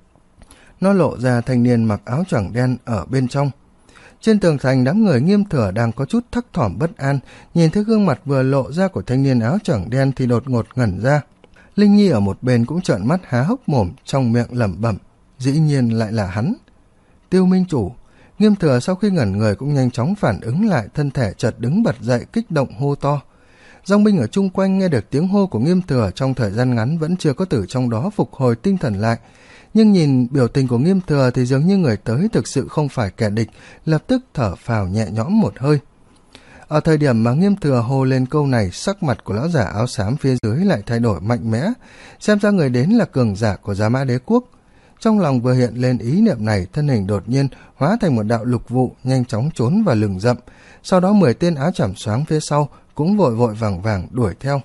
A: Nó lộ ra thanh niên mặc áo choàng đen ở bên trong. Trên tường thành, đám người Nghiêm Thừa đang có chút thấp thỏm bất an, nhìn thấy gương mặt vừa lộ ra của thanh niên áo choàng đen thì đột ngột ngẩn ra. Linh Nhi ở một bên cũng trợn mắt há hốc mồm, trong miệng lẩm bẩm, dĩ nhiên lại là hắn. Tiêu Minh Chủ. Nghiêm Thừa sau khi ngẩn người cũng nhanh chóng phản ứng lại, thân thể chợt đứng bật dậy, kích động hô to. Dòng binh ở chung quanh nghe được tiếng hô của Nghiêm Thừa trong thời gian ngắn vẫn chưa có từ trong đó phục hồi tinh thần lại, nhưng nhìn biểu tình của Nghiêm Thừa thì dường như người tới thực sự không phải kẻ địch, lập tức thở phào nhẹ nhõm một hơi. Ở thời điểm mà Nghiêm Thừa hô lên câu này, sắc mặt của lão giả áo xám phía dưới lại thay đổi mạnh mẽ, xem ra người đến là cường giả của Giá Mã Đế Quốc. Trong lòng vừa hiện lên ý niệm này, thân hình đột nhiên hóa thành một đạo lục vụ, nhanh chóng trốn vào rừng rậm. Sau đó mười tên áo trảm xoáng phía sau cũng vội vội vàng vàng đuổi theo.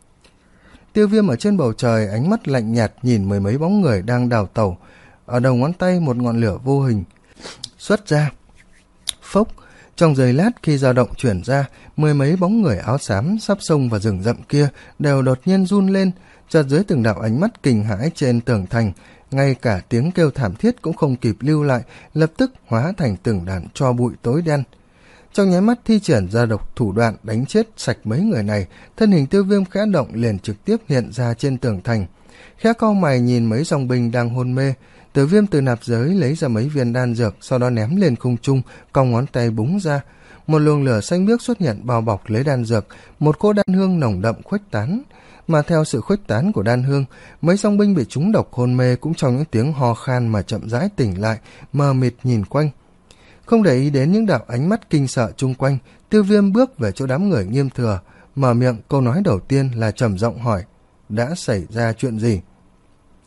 A: Tiêu Viêm ở trên bầu trời, ánh mắt lạnh nhạt nhìn mười mấy bóng người đang đào tẩu. Ở đầu ngón tay một ngọn lửa vô hình xuất ra. Phốc, trong giây lát khi dao động chuyển ra, mười mấy bóng người áo xám sắp xông vào rừng rậm kia đều đột nhiên run lên, chợt dưới từng đạo ánh mắt kinh hãi trên tường thành, ngay cả tiếng kêu thảm thiết cũng không kịp lưu lại, lập tức hóa thành từng đàn tro bụi tối đen. Trong nháy mắt thi triển ra độc thủ đoạn đánh chết sạch mấy người này, thân hình Tiêu Viêm khẽ động liền trực tiếp hiện ra trên tường thành. Khẽ cau mày nhìn mấy dòng binh đang hôn mê, Tiêu Viêm từ nạp giới lấy ra mấy viên đan dược, sau đó ném lên không trung, cong ngón tay búng ra. Một luồng lửa xanh biếc xuất hiện bao bọc lấy đan dược, một cỗ đan hương nồng đậm khuếch tán. Mà theo sự khuếch tán của đan hương, mấy dòng binh bị trúng độc hôn mê cũng trong những tiếng ho khan mà chậm rãi tỉnh lại, mờ mịt nhìn quanh. Không để ý đến những đạo ánh mắt kinh sợ chung quanh, Tiêu Viêm bước về chỗ đám người Nghiêm Thừa, mở miệng câu nói đầu tiên là trầm giọng hỏi, đã xảy ra chuyện gì?